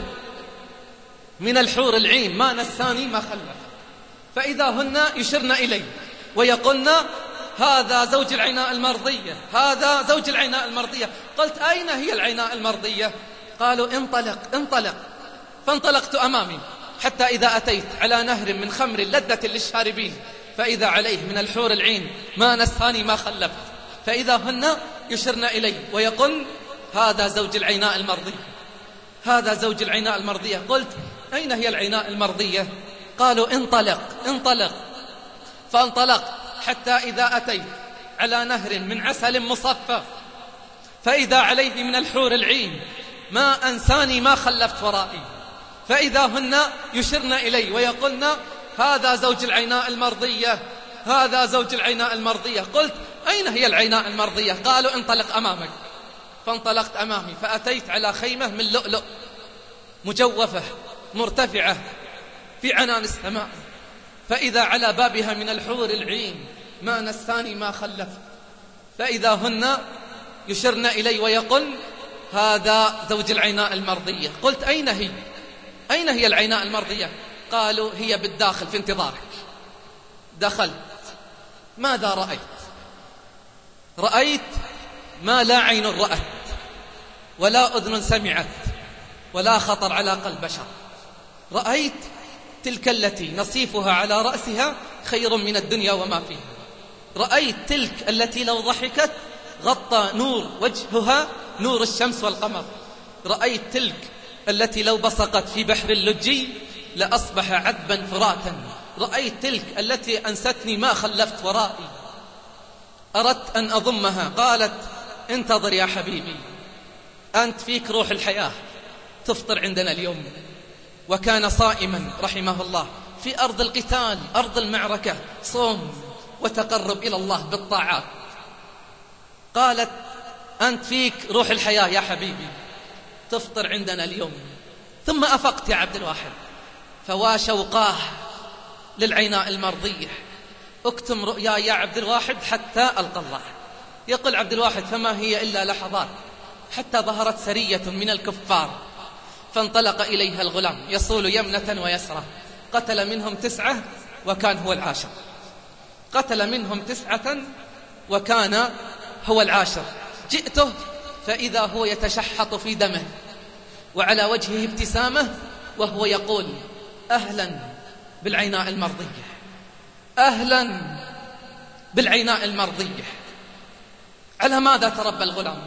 من الحور العين ما نساني ما خلف، فإذا هن يشرن إلي ويقولن هذا زوج العيناء المرضية، هذا زوج العيناء المرضية. قلت أين هي العيناء المرضية؟ قالوا انطلق انطلق. فانطلقت أمامي حتى إذا أتيت على نهر من خمر لذة للشاربين، فإذا عليه من الحور العين ما نساني ما خلفت، فإذا هن يشرن إلي ويقولن هذا زوج العيناء المرضية، هذا زوج العيناء المرضية. قلت أين هي العيناء المرضية؟ قالوا انطلق انطلق. فانطلقت حتى إذا أتيت على نهر من عسل مصفى، فإذا عليه من الحور العين ما أنساني ما خلفت ورائي، فإذا هن يشرن إلي ويقولن هذا زوج العيناء المرضية، هذا زوج العيناء المرضية. قلت أين هي العيناء المرضية؟ قالوا انطلق أمامك. فانطلقت أمامي فأتيت على خيمة من لؤلؤ مجوفة مرتفعة في عنان السماء، فإذا على بابها من الحور العين ما نساني ما خلفت، فإذا هن يشرن إلي ويقولن هذا زوج العيناء المرضية. قلت أين هي؟ أين هي العيناء المرضية؟ قالوا هي بالداخل في انتظارك. دخلت. ماذا رأيت؟ رأيت ما لا عين رأت ولا أذن سمعت ولا خطر على قلب بشر. رأيت تلك التي نصيفها على رأسها خير من الدنيا وما فيها. رأيت تلك التي لو ضحكت غطى نور وجهها نور الشمس والقمر. رأيت تلك التي لو بصقت في بحر اللجي لأصبح عذبا فراتا. رأيت تلك التي أنستني ما خلفت ورائي. أردت أن أضمها، قالت انتظر يا حبيبي، أنت فيك روح الحياة، تفطر عندنا اليوم. وكان صائما رحمه الله في أرض القتال، أرض المعركة، صوم وتقرب إلى الله بالطاعات. قالت أنت فيك روح الحياة يا حبيبي، تفطر عندنا اليوم. ثم أفقت يا عبد الواحد، فوا شوقاه للعيناء المرضية. اكتم رؤيا يا عبد الواحد حتى ألقى الله. يقول عبد الواحد فما هي إلا لحظات حتى ظهرت سرية من الكفار، فانطلق إليها الغلام يصول يمنة ويسرى، قتل منهم تسعة وكان هو العاشر، قتل منهم تسعة وكان هو العاشر. جئته فإذا هو يتشحط في دمه وعلى وجهه ابتسامة وهو يقول أهلا بالعيناء المرضية، أهلا بالعيناء المرضية. على ماذا تربى الغلام؟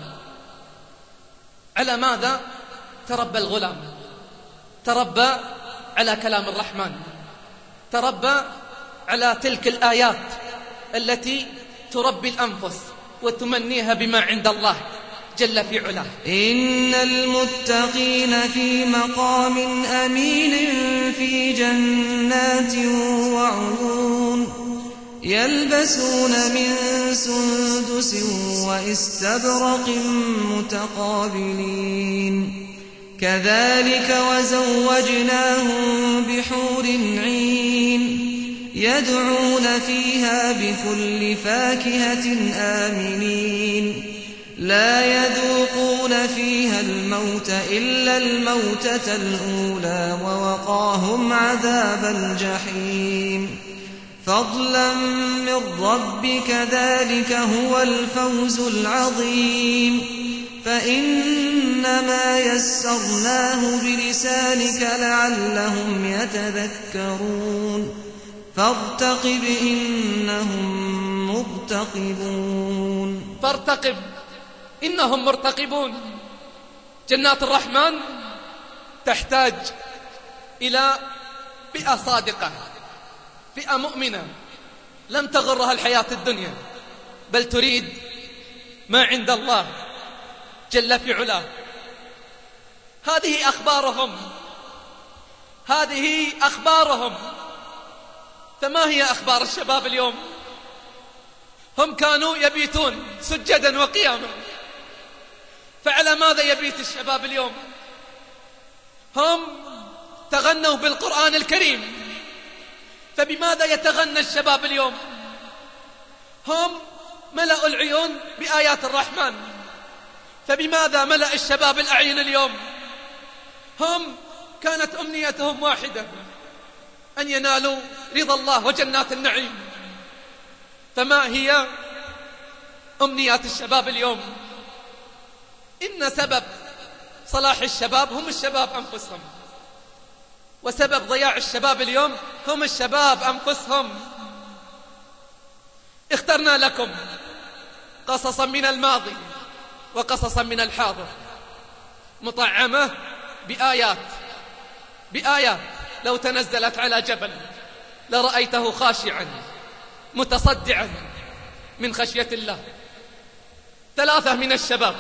على ماذا تربى الغلام؟ تربى على كلام الرحمن، تربى على تلك الآيات التي تربي الأنفس وتمنيها بما عند الله جل في علاه. إن المتقين في مقام أمين في جنات وعيون يلبسون من سندس واستبرق متقابلين كذلك وزوجناهم بحور عين يدعون فيها بكل فاكهة آمنين لا يذوقون فيها الموت إلا الموتة الأولى ووقاهم عذاب الجحيم فضلا من ربك ذلك هو الفوز العظيم فإنما يسرناه بلسانك لعلهم يتذكرون فارتقب إنهم مرتقبون فارتقب إنهم مرتقبون. جنات الرحمن تحتاج إلى فئة صادقة، فئة مؤمنة لم تغرها الحياة الدنيا بل تريد ما عند الله جل في علاه. هذه أخبارهم هذه أخبارهم فما هي أخبار الشباب اليوم؟ هم كانوا يبيتون سجدا وقياما، فعلى ماذا يبيت الشباب اليوم؟ هم تغنوا بالقرآن الكريم، فبماذا يتغنى الشباب اليوم؟ هم ملأوا العيون بآيات الرحمن، فبماذا ملأ الشباب الأعين اليوم؟ هم كانت أمنيتهم واحدة، أن ينالوا رضا الله وجنات النعيم، فما هي أمنيات الشباب اليوم؟ إن سبب صلاح الشباب هم الشباب أنفسهم، وسبب ضياع الشباب اليوم هم الشباب أنفسهم. اخترنا لكم قصصا من الماضي وقصصا من الحاضر مطعمة بآيات بآيات لو تنزلت على جبل لرأيته خاشعا متصدعا من خشية الله. ثلاثة من الشباب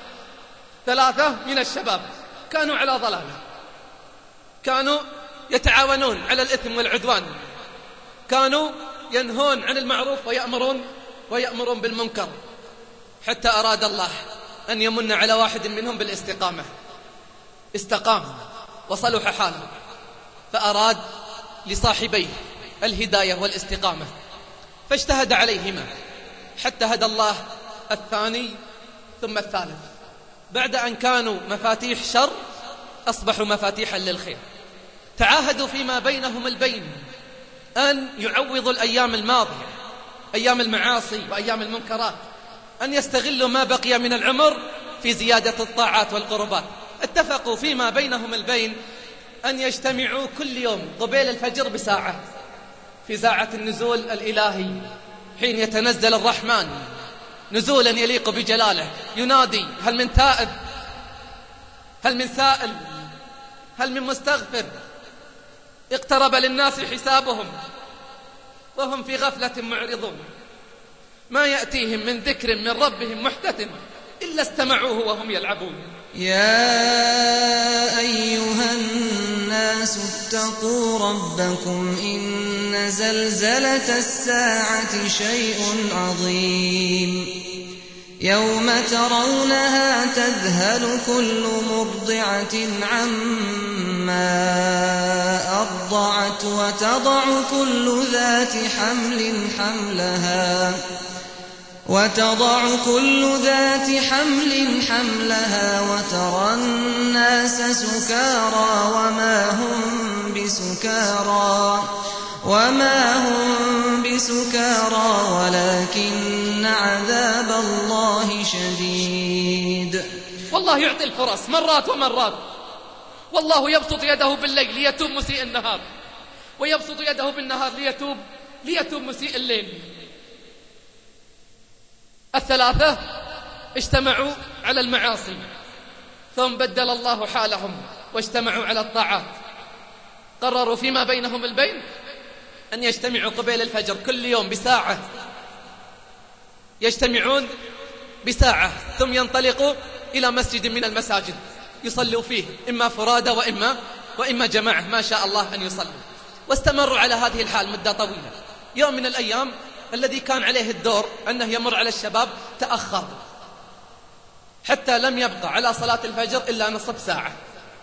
ثلاثة من الشباب كانوا على ضلالة، كانوا يتعاونون على الإثم والعدوان، كانوا ينهون عن المعروف ويأمرون ويأمرون بالمنكر، حتى أراد الله أن يمن على واحد منهم بالاستقامة، استقام وصلح حاله، فأراد لصاحبيه الهداية والاستقامة فاجتهد عليهما حتى هدى الله الثاني ثم الثالث. بعد أن كانوا مفاتيح شر أصبحوا مفاتيحا للخير. تعاهدوا فيما بينهم البين أن يعوضوا الأيام الماضية، أيام المعاصي وأيام المنكرات، أن يستغلوا ما بقي من العمر في زيادة الطاعات والقربات. اتفقوا فيما بينهم البين أن يجتمعوا كل يوم قبيل الفجر بساعة في ساعة النزول الإلهي، حين يتنزل الرحمن نزولا يليق بجلاله، ينادي هل من تائب، هل من سائل، هل من مستغفر. اقترب للناس حسابهم وهم في غفلة معرضون، ما يأتيهم من ذكر من ربهم محدث إلا استمعوه وهم يلعبون. يا أيها الناس اتقوا ربكم إن زلزلة الساعة شيء عظيم يوم ترونها تذهل كل مرضعة عما أرضعت وتضع كل ذات حمل حملها وتضع كل ذات حمل حملها وترى الناس سكارى وما هم بسكارى وما هم بسكارى ولكن عذاب الله شديد. والله يعطي الفرص مرات ومرات، والله يبسط يده بالليل ليتوب مسيء النهار، ويبسط يده بالنهار ليتوب ليتوب مسيء الليل. الثلاثة اجتمعوا على المعاصي ثم بدل الله حالهم واجتمعوا على الطاعات. قرروا فيما بينهم البين أن يجتمعوا قبيل الفجر كل يوم بساعة، يجتمعون بساعة ثم ينطلقوا إلى مسجد من المساجد يصلوا فيه، إما فرادى وإما, وإما جماعة ما شاء الله أن يصلوا. واستمروا على هذه الحال مدة طويلة. يوم من الأيام الذي كان عليه الدور أنه يمر على الشباب تأخر حتى لم يبقى على صلاة الفجر إلا نصف ساعة،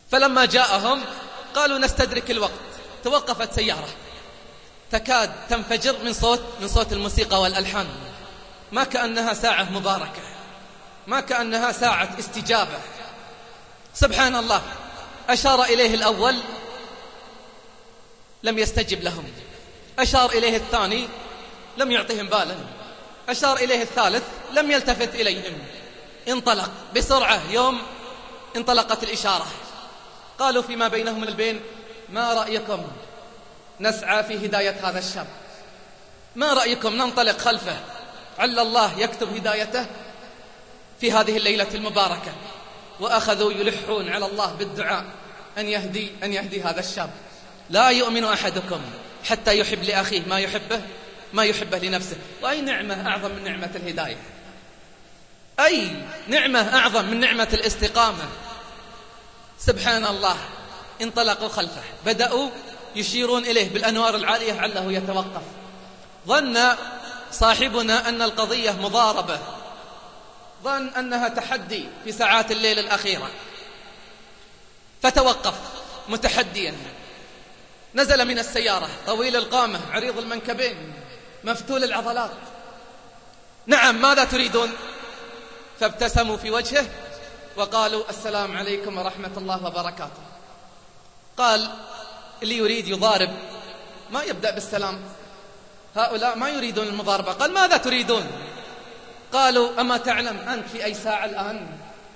فلما جاءهم قالوا نستدرك الوقت. توقفت سيارة تكاد تنفجر من صوت من صوت الموسيقى والألحان، ما كأنها ساعة مباركة، ما كأنها ساعة استجابة. سبحان الله، أشار إليه الأول لم يستجب لهم، أشار إليه الثاني لم يعطهم بالا، أشار إليه الثالث لم يلتفت إليهم. انطلق بسرعة. يوم انطلقت الإشارة قالوا فيما بينهم البين: ما رأيكم نسعى في هداية هذا الشاب؟ ما رأيكم ننطلق خلفه عل الله يكتب هدايته في هذه الليلة المباركة؟ وأخذوا يلحون على الله بالدعاء أن يهدي أن يهدي هذا الشاب. لا يؤمن أحدكم حتى يحب لأخيه ما يحبه ما يحبه لنفسه. وأي نعمة أعظم من نعمة الهداية؟ أي نعمة أعظم من نعمة الاستقامة؟ سبحان الله. انطلقوا خلفه، بدأوا يشيرون إليه بالأنوار العالية عله يتوقف. ظن صاحبنا أن القضية مضاربة، ظن أنها تحدي في ساعات الليل الأخيرة، فتوقف متحديا. نزل من السيارة طويل القامة عريض المنكبين مفتول العضلات. نعم، ماذا تريدون؟ فابتسموا في وجهه وقالوا: السلام عليكم ورحمة الله وبركاته. قال: اللي يريد يضارب ما يبدأ بالسلام، هؤلاء ما يريدون المضاربة. قال: ماذا تريدون؟ قالوا: أما تعلم أنت في أي ساعة الآن؟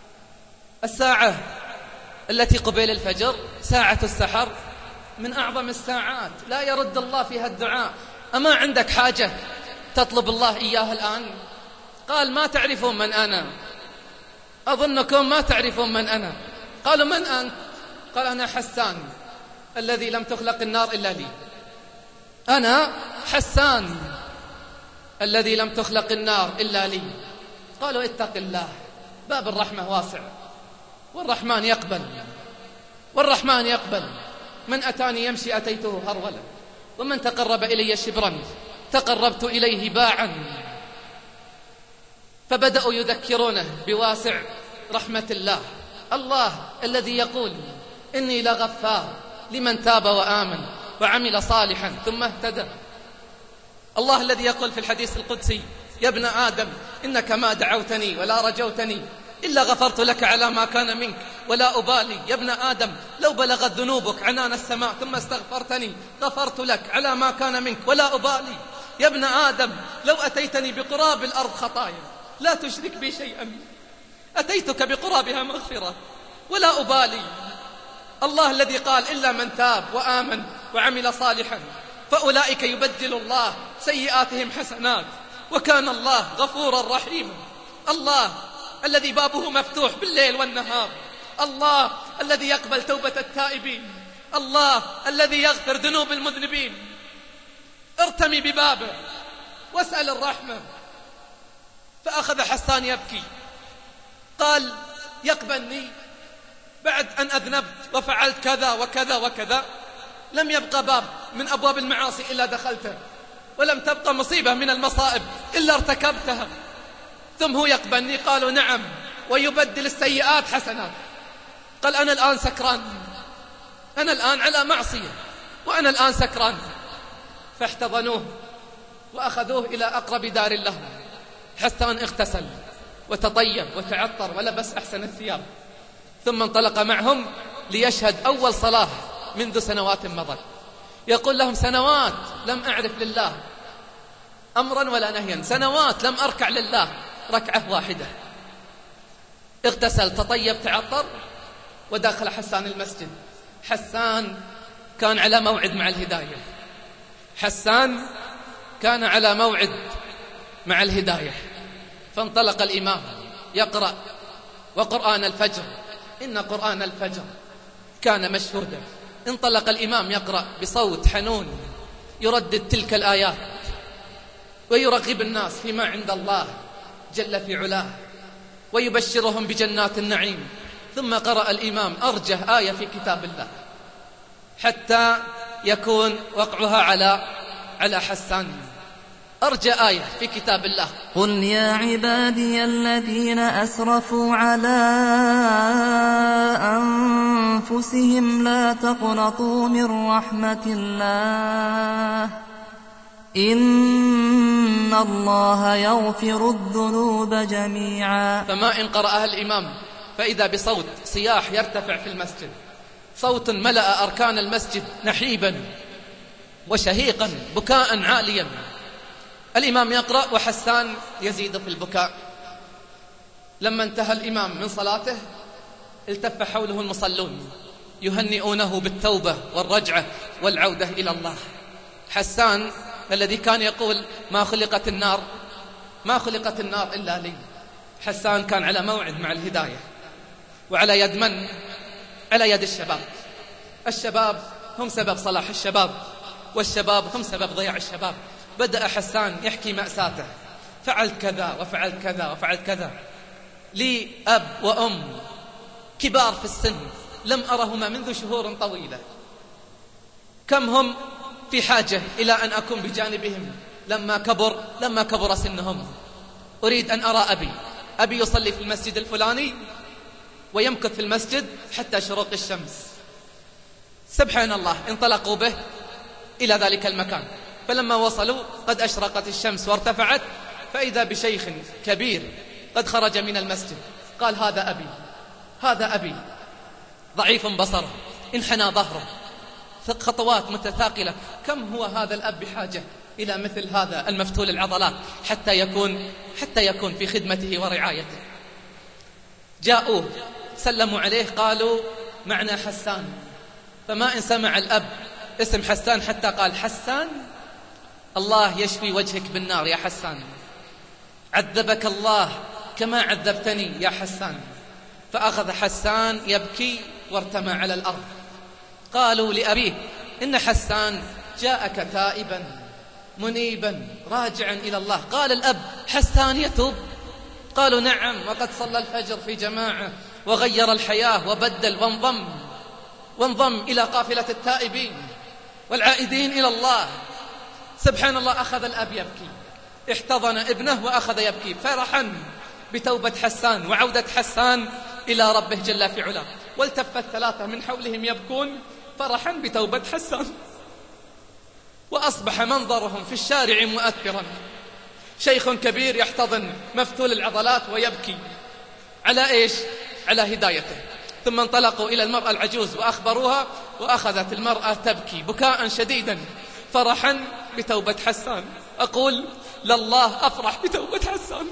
الساعة التي قبيل الفجر، ساعة السحر، من أعظم الساعات، لا يرد الله فيها الدعاء. أما عندك حاجة تطلب الله إياها الآن؟ قال: ما تعرفون من أنا، أظنكم ما تعرفون من أنا. قالوا: من أنت؟ قال: أنا حسان الذي لم تخلق النار إلا لي. أنا حسان الذي لم تخلق النار إلا لي. قالوا: اتق الله، باب الرحمة واسع، والرحمن يقبل والرحمن يقبل. من أتاني يمشي أتيته هرولا، ومن تقرب إلي شبرا تقربت إليه باعا. فبدأوا يذكرونه بواسع رحمة الله، الله الذي يقول: إني لغفار لمن تاب وآمن وعمل صالحا ثم اهتدى. الله الذي يقول في الحديث القدسي: يا ابن آدم إنك ما دعوتني ولا رجوتني إلا غفرت لك على ما كان منك ولا أبالي. يا ابن آدم لو بلغت ذنوبك عنان السماء ثم استغفرتني غفرت لك على ما كان منك ولا أبالي. يا ابن آدم لو أتيتني بقراب الأرض خطايا لا تشرك بي شيئا أتيتك بقرابها مغفرة ولا أبالي. الله الذي قال: إلا من تاب وآمن وعمل صالحا فأولئك يبدل الله سيئاتهم حسنات وكان الله غفورا رحيما. الله الذي بابه مفتوح بالليل والنهار، الله الذي يقبل توبة التائبين، الله الذي يغفر ذنوب المذنبين. ارتمي ببابه واسأل الرحمة. فأخذ حسان يبكي، قال: يقبلني بعد أن أذنبت وفعلت كذا وكذا وكذا؟ لم يبقى باب من أبواب المعاصي إلا دخلته، ولم تبقى مصيبة من المصائب إلا ارتكبتها، ثم هو يقبلني؟ قالوا: نعم، ويبدل السيئات حسنات. قال: أنا الآن سكران، أنا الآن على معصية، وأنا الآن سكران. فاحتضنوه وأخذوه إلى أقرب دار له. حسان اغتسل وتطيب وتعطر ولبس أحسن الثياب، ثم انطلق معهم ليشهد أول صلاة منذ سنوات مضت. يقول لهم: سنوات لم أعرف لله أمرا ولا نهيا، سنوات لم أركع لله ركعة واحدة. اغتسل تطيب تعطر ودخل حسان المسجد. حسان كان على موعد مع الهداية، حسان كان على موعد مع الهداية. فانطلق الإمام يقرأ، وقرآن الفجر إن قرآن الفجر كان مشهودا. انطلق الإمام يقرأ بصوت حنون يردد تلك الآيات ويرغب الناس فيما عند الله جل في علاه ويبشرهم بجنات النعيم. ثم قرأ الإمام أرجه آية في كتاب الله حتى يكون وقعها على على حسان. أرجى آية في كتاب الله: قل يا عبادي الذين أسرفوا على أنفسهم لا تقنطوا من رحمة الله إن الله يغفر الذنوب جميعا. فما إن قرأها الإمام فإذا بصوت صياح يرتفع في المسجد، صوت ملأ أركان المسجد نحيبا وشهيقا بكاء عاليا. الإمام يقرأ وحسان يزيد في البكاء. لما انتهى الإمام من صلاته التف حوله المصلون يهنئونه بالتوبة والرجعة والعودة إلى الله. حسان الذي كان يقول ما خلقت النار ما خلقت النار إلا لي، حسان كان على موعد مع الهداية، وعلى يد من؟ على يد الشباب. الشباب هم سبب صلاح الشباب، والشباب هم سبب ضياع الشباب. بدأ حسان يحكي مأساته، فعلت كذا وفعلت كذا وفعلت كذا. لي أب وأم كبار في السن لم أرهما منذ شهور طويلة، كم هم في حاجة إلى أن أكون بجانبهم لما كبر لما كبر سنهم. أريد أن أرى أبي أبي يصلي في المسجد الفلاني ويمكث في المسجد حتى شروق الشمس. سبحان الله، انطلقوا به إلى ذلك المكان، فلما وصلوا قد أشرقت الشمس وارتفعت، فإذا بشيخ كبير قد خرج من المسجد. قال هذا أبي هذا أبي ضعيف بصره، انحنى ظهره، خطوات متثاقلة. كم هو هذا الأب بحاجة إلى مثل هذا المفتول العضلات حتى يكون حتى يكون في خدمته ورعايته. جاءوه سلموا عليه قالوا معنا حسان. فما إن سمع الأب اسم حسان حتى قال حسان الله يشفي وجهك بالنار يا حسان، عذبك الله كما عذبتني يا حسان. فأخذ حسان يبكي وارتمى على الأرض. قالوا لأبيه إن حسان جاءك تائبا منيبا راجعا إلى الله. قال الأب حسان يتوب؟ قالوا نعم، وقد صلى الفجر في جماعة وغير الحياة وبدل وانضم وانضم إلى قافلة التائبين والعائدين إلى الله. سبحان الله، أخذ الأب يبكي، احتضن ابنه وأخذ يبكي فرحا بتوبة حسان وعودة حسان إلى ربه جل في علاه. والتف الثلاثة من حولهم يبكون فرحا بتوبة حسان، وأصبح منظرهم في الشارع مؤثرا. شيخ كبير يحتضن مفتول العضلات ويبكي على إيش؟ على هدايته. ثم انطلقوا إلى المرأة العجوز وأخبروها، وأخذت المرأة تبكي بكاء شديدا فرحا بتوبة حسان. أقول لله أفرح بتوبة حسان.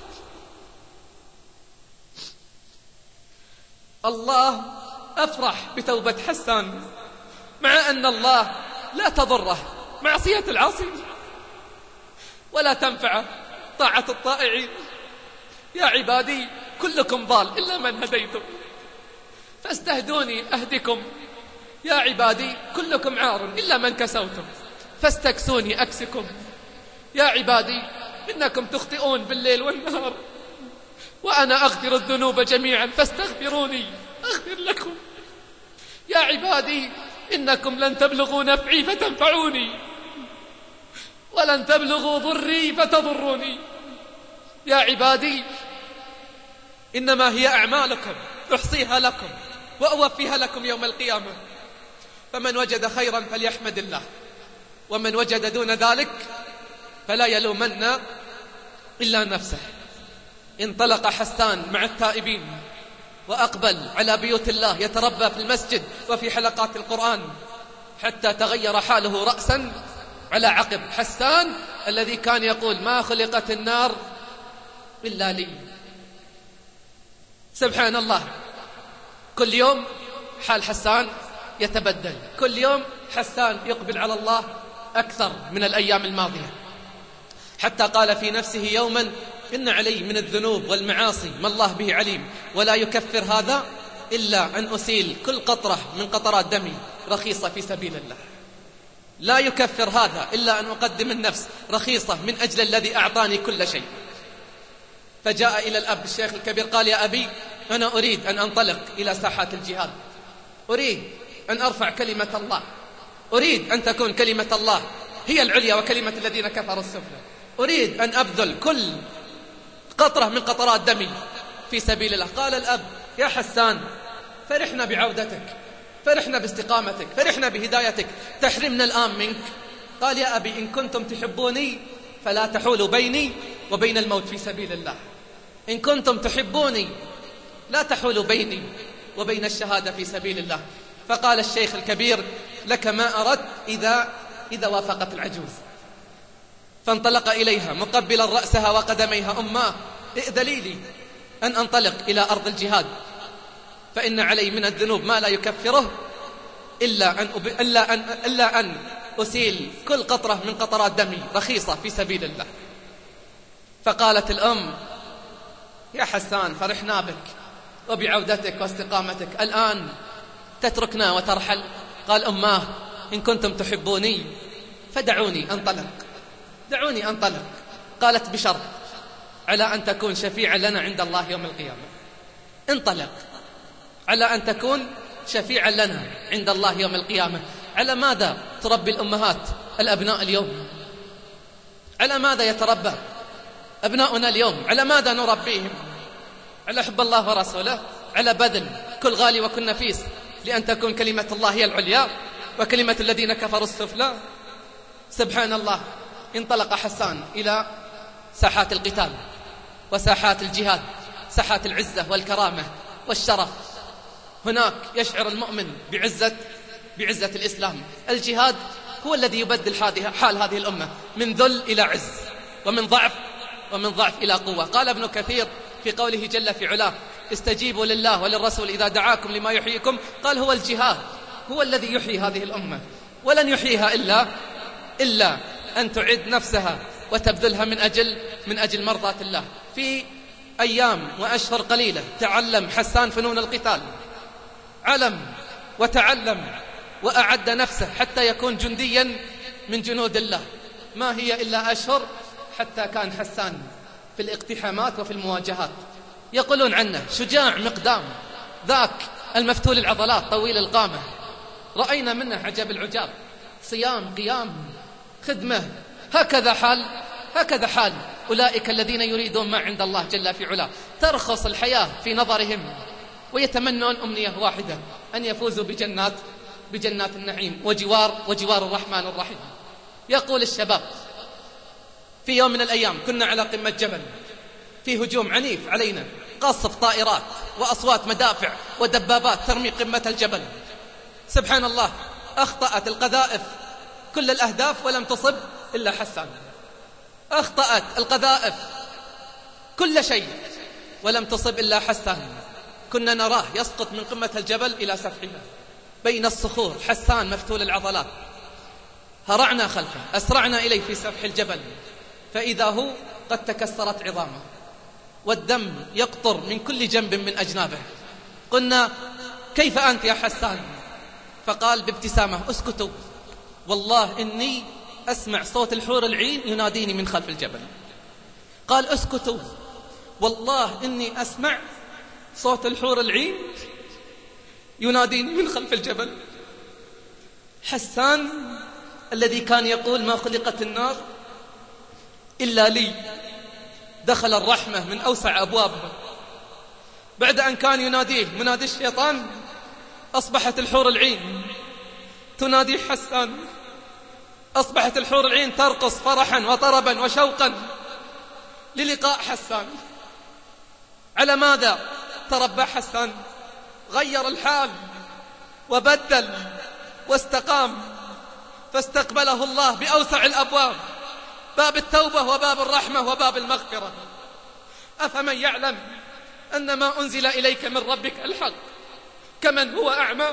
الله أفرح بتوبة حسان، مع أن الله لا تضره معصية العاصي ولا تنفع طاعة الطائعين. يا عبادي كلكم ضال إلا من هديتم فاستهدوني أهدكم. يا عبادي كلكم عار إلا من كسوتم فاستكسوني أكسكم. يا عبادي إنكم تخطئون بالليل والنهار وأنا أغفر الذنوب جميعا فاستغفروني أغفر لكم. يا عبادي إنكم لن تبلغوا نفعي فتنفعوني ولن تبلغوا ضري فتضروني. يا عبادي إنما هي أعمالكم أحصيها لكم وأوفيها لكم يوم القيامة. فمن وجد خيرا فليحمد الله، ومن وجد دون ذلك فلا يلومن إلا نفسه. انطلق حسان مع التائبين وأقبل على بيوت الله يتربى في المسجد وفي حلقات القرآن حتى تغير حاله رأسا على عقب. حسان الذي كان يقول ما خلقت النار إلا لي. سبحان الله، كل يوم حال حسان يتبدل، كل يوم حسان يقبل على الله أكثر من الأيام الماضية، حتى قال في نفسه يوما إن علي من الذنوب والمعاصي ما الله به عليم، ولا يكفر هذا إلا أن أسيل كل قطرة من قطرات دمي رخيصة في سبيل الله. لا يكفر هذا إلا أن أقدم النفس رخيصة من أجل الذي أعطاني كل شيء. فجاء إلى الأب الشيخ الكبير قال يا أبي أنا أريد أن أنطلق إلى ساحات الجهاد، أريد أن أرفع كلمة الله، أريد أن تكون كلمة الله هي العليا وكلمة الذين كفروا السفلى، أريد أن أبذل كل قطرة من قطرات دمي في سبيل الله. قال الأب يا حسان فرحنا بعودتك، فرحنا باستقامتك، فرحنا بهدايتك، تحرمنا الآن منك. قال يا أبي إن كنتم تحبوني فلا تحولوا بيني وبين الموت في سبيل الله. إن كنتم تحبوني لا تحولوا بيني وبين الشهادة في سبيل الله. فقال الشيخ الكبير لك ما أردت إذا, إذا وافقت العجوز. فانطلق إليها مقبلا رأسها وقدميها. أماه ائذلي لي أن أنطلق إلى أرض الجهاد، فإن علي من الذنوب ما لا يكفره إلا أن, أب... إلا أن... إلا أن أسيل كل قطرة من قطرات دمي رخيصة في سبيل الله. فقالت الأم يا حسان فرحنا بك وبعودتك واستقامتك، الآن تتركنا وترحل؟ قال أماه إن كنتم تحبوني فدعوني أنطلق، دعوني أنطلق. قالت بشرط على أن تكون شفيعا لنا عند الله يوم القيامة. انطلق على أن تكون شفيعا لنا عند الله يوم القيامة. على ماذا تربي الأمهات الأبناء اليوم؟ على ماذا يتربى أبناؤنا اليوم؟ على ماذا نربيهم؟ على حب الله ورسوله، على بذل كل غالي وكل نفيس لأن تكون كلمة الله هي العليا وكلمة الذين كفروا السفلى. سبحان الله. انطلق حسان إلى ساحات القتال وساحات الجهاد، ساحات العزة والكرامة والشرف. هناك يشعر المؤمن بعزة بعزة الإسلام. الجهاد هو الذي يبدل حال هذه الأمة من ذل إلى عز، ومن ضعف ومن ضعف إلى قوة. قال ابن كثير في قوله جل في علاه استجيبوا لله وللرسول إذا دعاكم لما يحييكم، قال هو الجهاد هو الذي يحيي هذه الأمة، ولن يحييها إلا إلا أن تعد نفسها وتبذلها من أجل من أجل مرضاة الله. في أيام وأشهر قليلة تعلم حسان فنون القتال، علم وتعلم وأعد نفسه حتى يكون جنديا من جنود الله. ما هي إلا أشهر حتى كان حسان في الاقتحامات وفي المواجهات. يقولون عنه شجاع مقدام، ذاك المفتول العضلات طويل القامة. رأينا منه عجب العجاب، صيام قيام خدمة. هكذا حال هكذا حال أولئك الذين يريدون ما عند الله جل في علاه. ترخص الحياة في نظرهم ويتمنون أمنية واحدة، أن يفوزوا بجنات بجنات النعيم وجوار وجوار الرحمن الرحيم. يقول الشباب في يوم من الأيام كنا على قمة جبل، في هجوم عنيف علينا، قصف طائرات وأصوات مدافع ودبابات ترمي قمة الجبل. سبحان الله، أخطأت القذائف كل الأهداف ولم تصب إلا حسان. أخطأت القذائف كل شيء ولم تصب إلا حسان. كنا نراه يسقط من قمة الجبل إلى سفحها بين الصخور. حسان مفتول العضلات. هرعنا خلفه، أسرعنا إليه في سفح الجبل، فإذا هو قد تكسرت عظامه والدم يقطر من كل جنب من أجنابه. قلنا كيف أنت يا حسان؟ فقال بابتسامة اسكتوا، والله إني أسمع صوت الحور العين يناديني من خلف الجبل. قال اسكتوا، والله إني أسمع صوت الحور العين يناديني من خلف الجبل. حسان الذي كان يقول ما خلقت النار إلا لي، دخل الرحمة من أوسع أبوابها. بعد أن كان يناديه منادي الشيطان، أصبحت الحور العين تنادي حسان. أصبحت الحور العين ترقص فرحا وطربا وشوقا للقاء حسان. على ماذا تربى حسان؟ غير الحال وبدل واستقام، فاستقبله الله بأوسع الأبواب، باب التوبة وباب الرحمة وباب المغفرة. أفمن يعلم أن ما أنزل إليك من ربك الحق كمن هو أعمى؟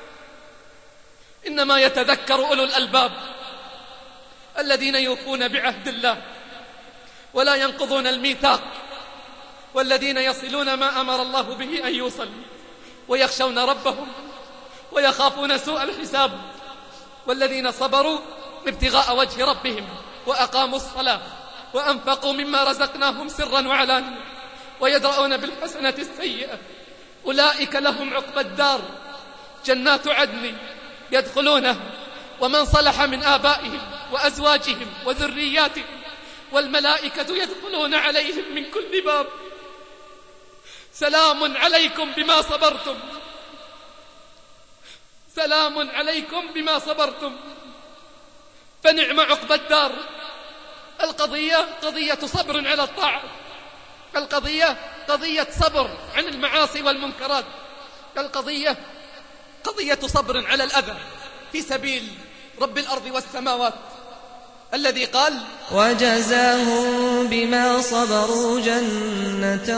إنما يتذكر أولو الألباب الذين يوفون بعهد الله ولا ينقضون الميثاق، والذين يصلون ما أمر الله به أن يوصل، ويخشون ربهم ويخافون سوء الحساب، والذين صبروا ابتغاء وجه ربهم وأقاموا الصلاة وأنفقوا مما رزقناهم سرا وعلانية ويدرؤون بالحسنة السيئة، أولئك لهم عقبى الدار جنات عدن يدخلونها ومن صلح من آبائهم وأزواجهم وذرياتهم والملائكة يدخلون عليهم من كل باب، سلام عليكم بما صبرتم سلام عليكم بما صبرتم فنعم عقبى الدار. القضية قضية صبر على الطاعة، القضية قضية صبر عن المعاصي والمنكرات، القضية قضية صبر على الأذى في سبيل رب الأرض والسماوات الذي قال: وجزاهم بما صبروا جنة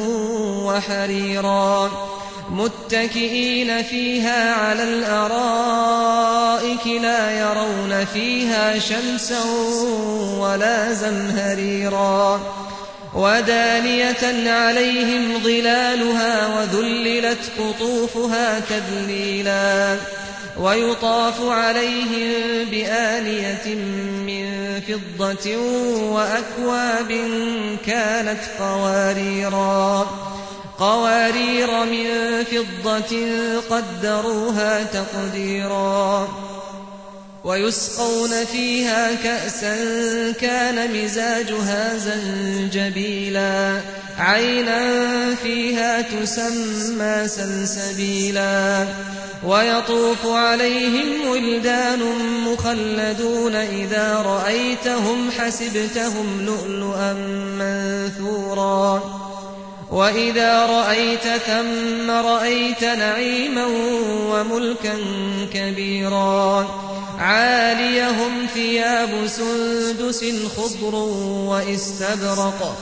وحريرا متكئين فيها على الأرائك لا يرون فيها شمسا ولا زمهريرا ودانية عليهم ظلالها وذللت قطوفها تذليلا ويطاف عليهم بآنية من فضة وأكواب كانت قواريرا قوارير من فضة قدروها تقديرا ويسقون فيها كأسا كان مزاجها زنجبيلا عينا فيها تسمى سلسبيلا ويطوف عليهم ولدان مخلدون إذا رأيتهم حسبتهم لؤلؤا منثورا وإذا رأيت ثم رأيت نعيما وملكا كبيرا عاليهم ثياب سندس خضر وإستبرق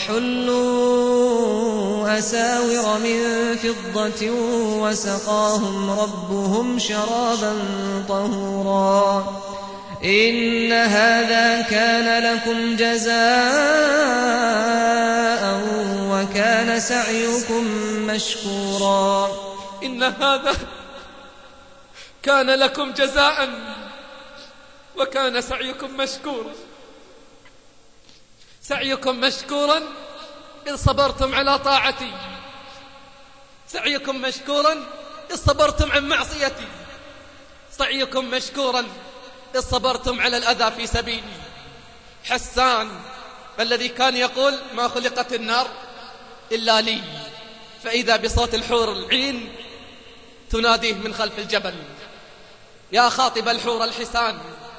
وحلوا أساور من فضة وسقاهم ربهم شرابا طهورا إن هذا كان لكم جزاء وكان سعيكم مشكورا. إن هذا كان لكم جزاء وكان سعيكم مشكورا. سعيكم مشكورا إذ صبرتم على طاعتي، سعيكم مشكورا إذ صبرتم عن معصيتي، سعيكم مشكورا إذ صبرتم على الأذى في سبيلي. حسان الذي كان يقول: ما خلقت النار إلا لي، فإذا بصوت الحور العين تناديه من خلف الجبل: يا خاطب الحور الحسان،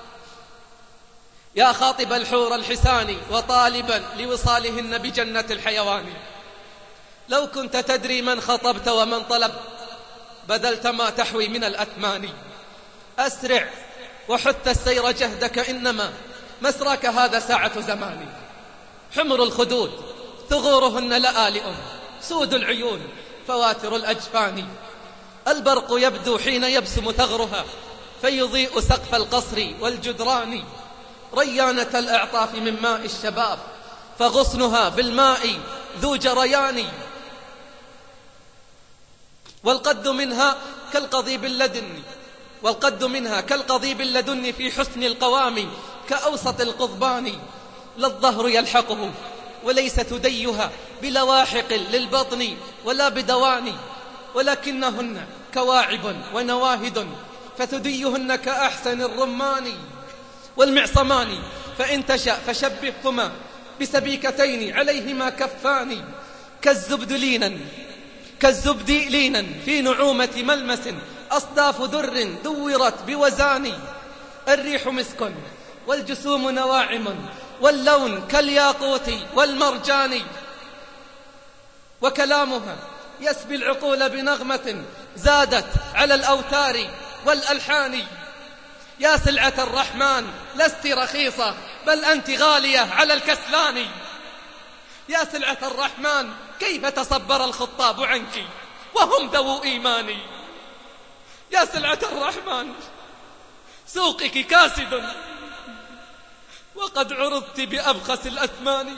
يا خاطب الحور الحسان وطالبا لوصالهن بجنة الحيوان، لو كنت تدري من خطبت ومن طلب بذلت ما تحوي من الأثمان. أسرع وحث السير جهدك إنما مسراك هذا ساعة زمان. حمر الخدود ثغورهن لآلئ سود العيون فواتر الأجفان، البرق يبدو حين يبسم ثغرها فيضيء سقف القصر والجدران، ريانة الأعطاف من ماء الشباب فغصنها بالماء ذو جريان، والقد منها كالقضيب اللدن والقد منها كالقضيب اللدن في حسن القوام كأوسط القضبان، لا الظهر يلحقه وليس تديها بلواحق للبطن ولا بدوان، ولكنهن كواعب ونواهد فتديهن كأحسن الرمان والمعصمان، فإن تشأ فشبههما بسبيكتين عليهما كفان، كالزبد لينا كالزبد لينا في نعومة ملمس أصداف در دورت بوزان، الريح مسك والجسوم نواعم واللون كالياقوت والمرجان، وكلامها يسبي العقول بنغمة زادت على الأوتار والألحان. يا سلعة الرحمن لست رخيصة بل أنت غالية على الكسلان، يا سلعة الرحمن كيف تصبر الخطاب عنك وهم ذو إيمان، يا سلعة الرحمن سوقك كاسد وقد عرضت بأبخس الأثمان.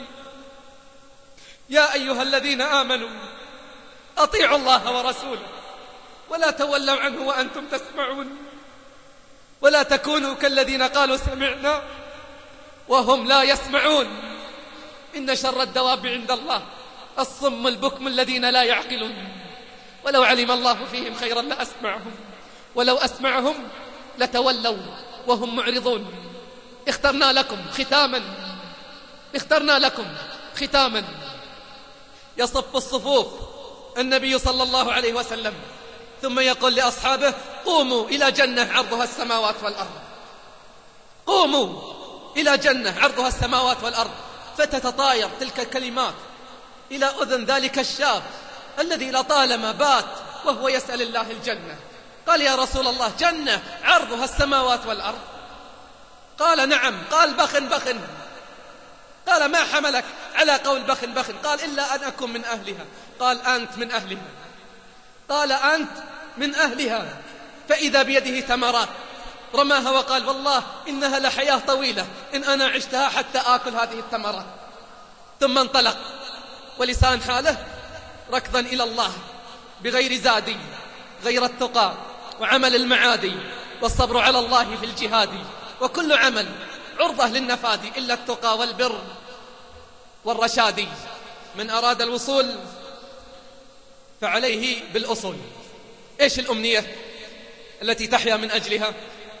يا أيها الذين آمنوا أطيعوا الله ورسوله ولا تولوا عنه وأنتم تسمعون، ولا تكونوا كالذين قالوا سمعنا وهم لا يسمعون، إن شر الدواب عند الله الصم البكم الذين لا يعقلون، ولو علم الله فيهم خيرا لأسمعهم ولو أسمعهم لتولوا وهم معرضون. اخترنا لكم ختاما اخترنا لكم ختاما يصف الصفوف النبي صلى الله عليه وسلم ثم يقول لأصحابه قوموا إلى جنة عرضها السماوات والأرض، قوموا إلى جنة عرضها السماوات والأرض. فتتطاير تلك الكلمات إلى أذن ذلك الشاب الذي لطالما بات وهو يسأل الله الجنة. قال يا رسول الله جنة عرضها السماوات والأرض؟ قال نعم. قال بخن بخن. قال ما حملك على قول بخن بخن؟ قال إلا أن أكون من أهلها. قال أنت من أهلها. قال أنت من أهلها. فإذا بيده ثمرات رماها وقال والله إنها لحياة طويلة إن أنا عشتها حتى آكل هذه الثمرات. ثم انطلق ولسان حاله ركضا إلى الله بغير زادي غير التقى وعمل المعادي والصبر على الله في الجهاد، وكل عمل عرضة للنفاد إلا التقى والبر والرشاد. من أراد الوصول فعليه بالأصول. إيش الأمنية التي تحيا من أجلها؟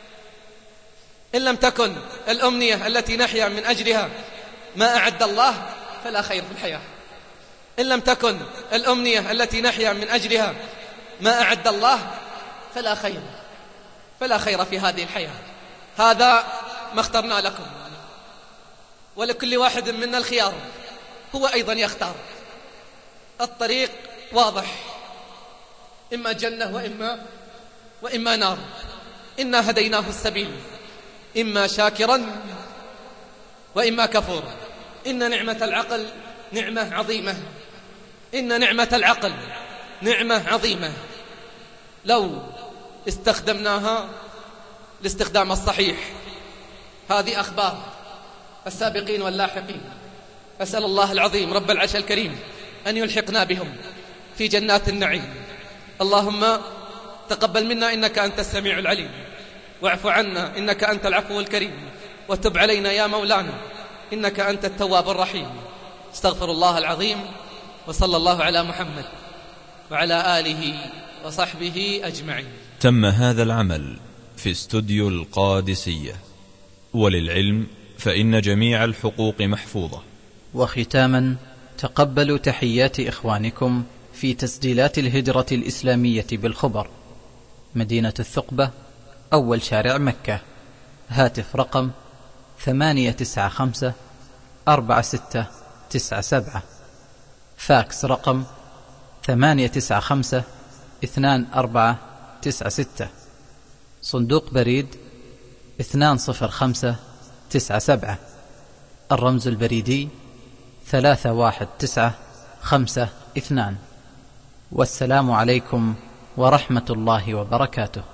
إن لم تكن الأمنية التي نحيا من أجلها ما أعد الله فلا خير في الحياة. إن لم تكن الأمنية التي نحيا من أجلها ما أعد الله فلا خير فلا خير في هذه الحياة. هذا ما اخترنا لكم، ولكل واحد منا الخيار، هو أيضا يختار. الطريق واضح، إما جنة وإما وإما نار. إنا هديناه السبيل إما شاكرا وإما كفورا. إن نعمة العقل نعمة عظيمة، إن نعمة العقل نعمة عظيمة لو استخدمناها الاستخدام الصحيح. هذه أخبار السابقين واللاحقين. أسأل الله العظيم رب العرش الكريم أن يلحقنا بهم في جنات النعيم. اللهم تقبل منا إنك أنت السميع العليم، واعف عنا إنك أنت العفو الكريم، وتب علينا يا مولانا إنك أنت التواب الرحيم. استغفر الله العظيم، وصلى الله على محمد وعلى آله وصحبه أجمعين. تم هذا العمل في استوديو القادسية، وللعلم فإن جميع الحقوق محفوظة. وختاما تقبلوا تحيات إخوانكم في تسجيلات الهجرة الإسلامية بالخبر، مدينة الثقبة، أول شارع مكة. هاتف رقم ثمانية تسعة خمسة أربعة ستة تسعة سبعة. فاكس رقم ثمانية تسعة خمسة اثنان أربعة تسعة ستة. صندوق بريد اثنان صفر خمسة تسعة سبعة. الرمز البريدي ثلاثة واحد تسعة خمسة اثنان. والسلام عليكم ورحمة الله وبركاته.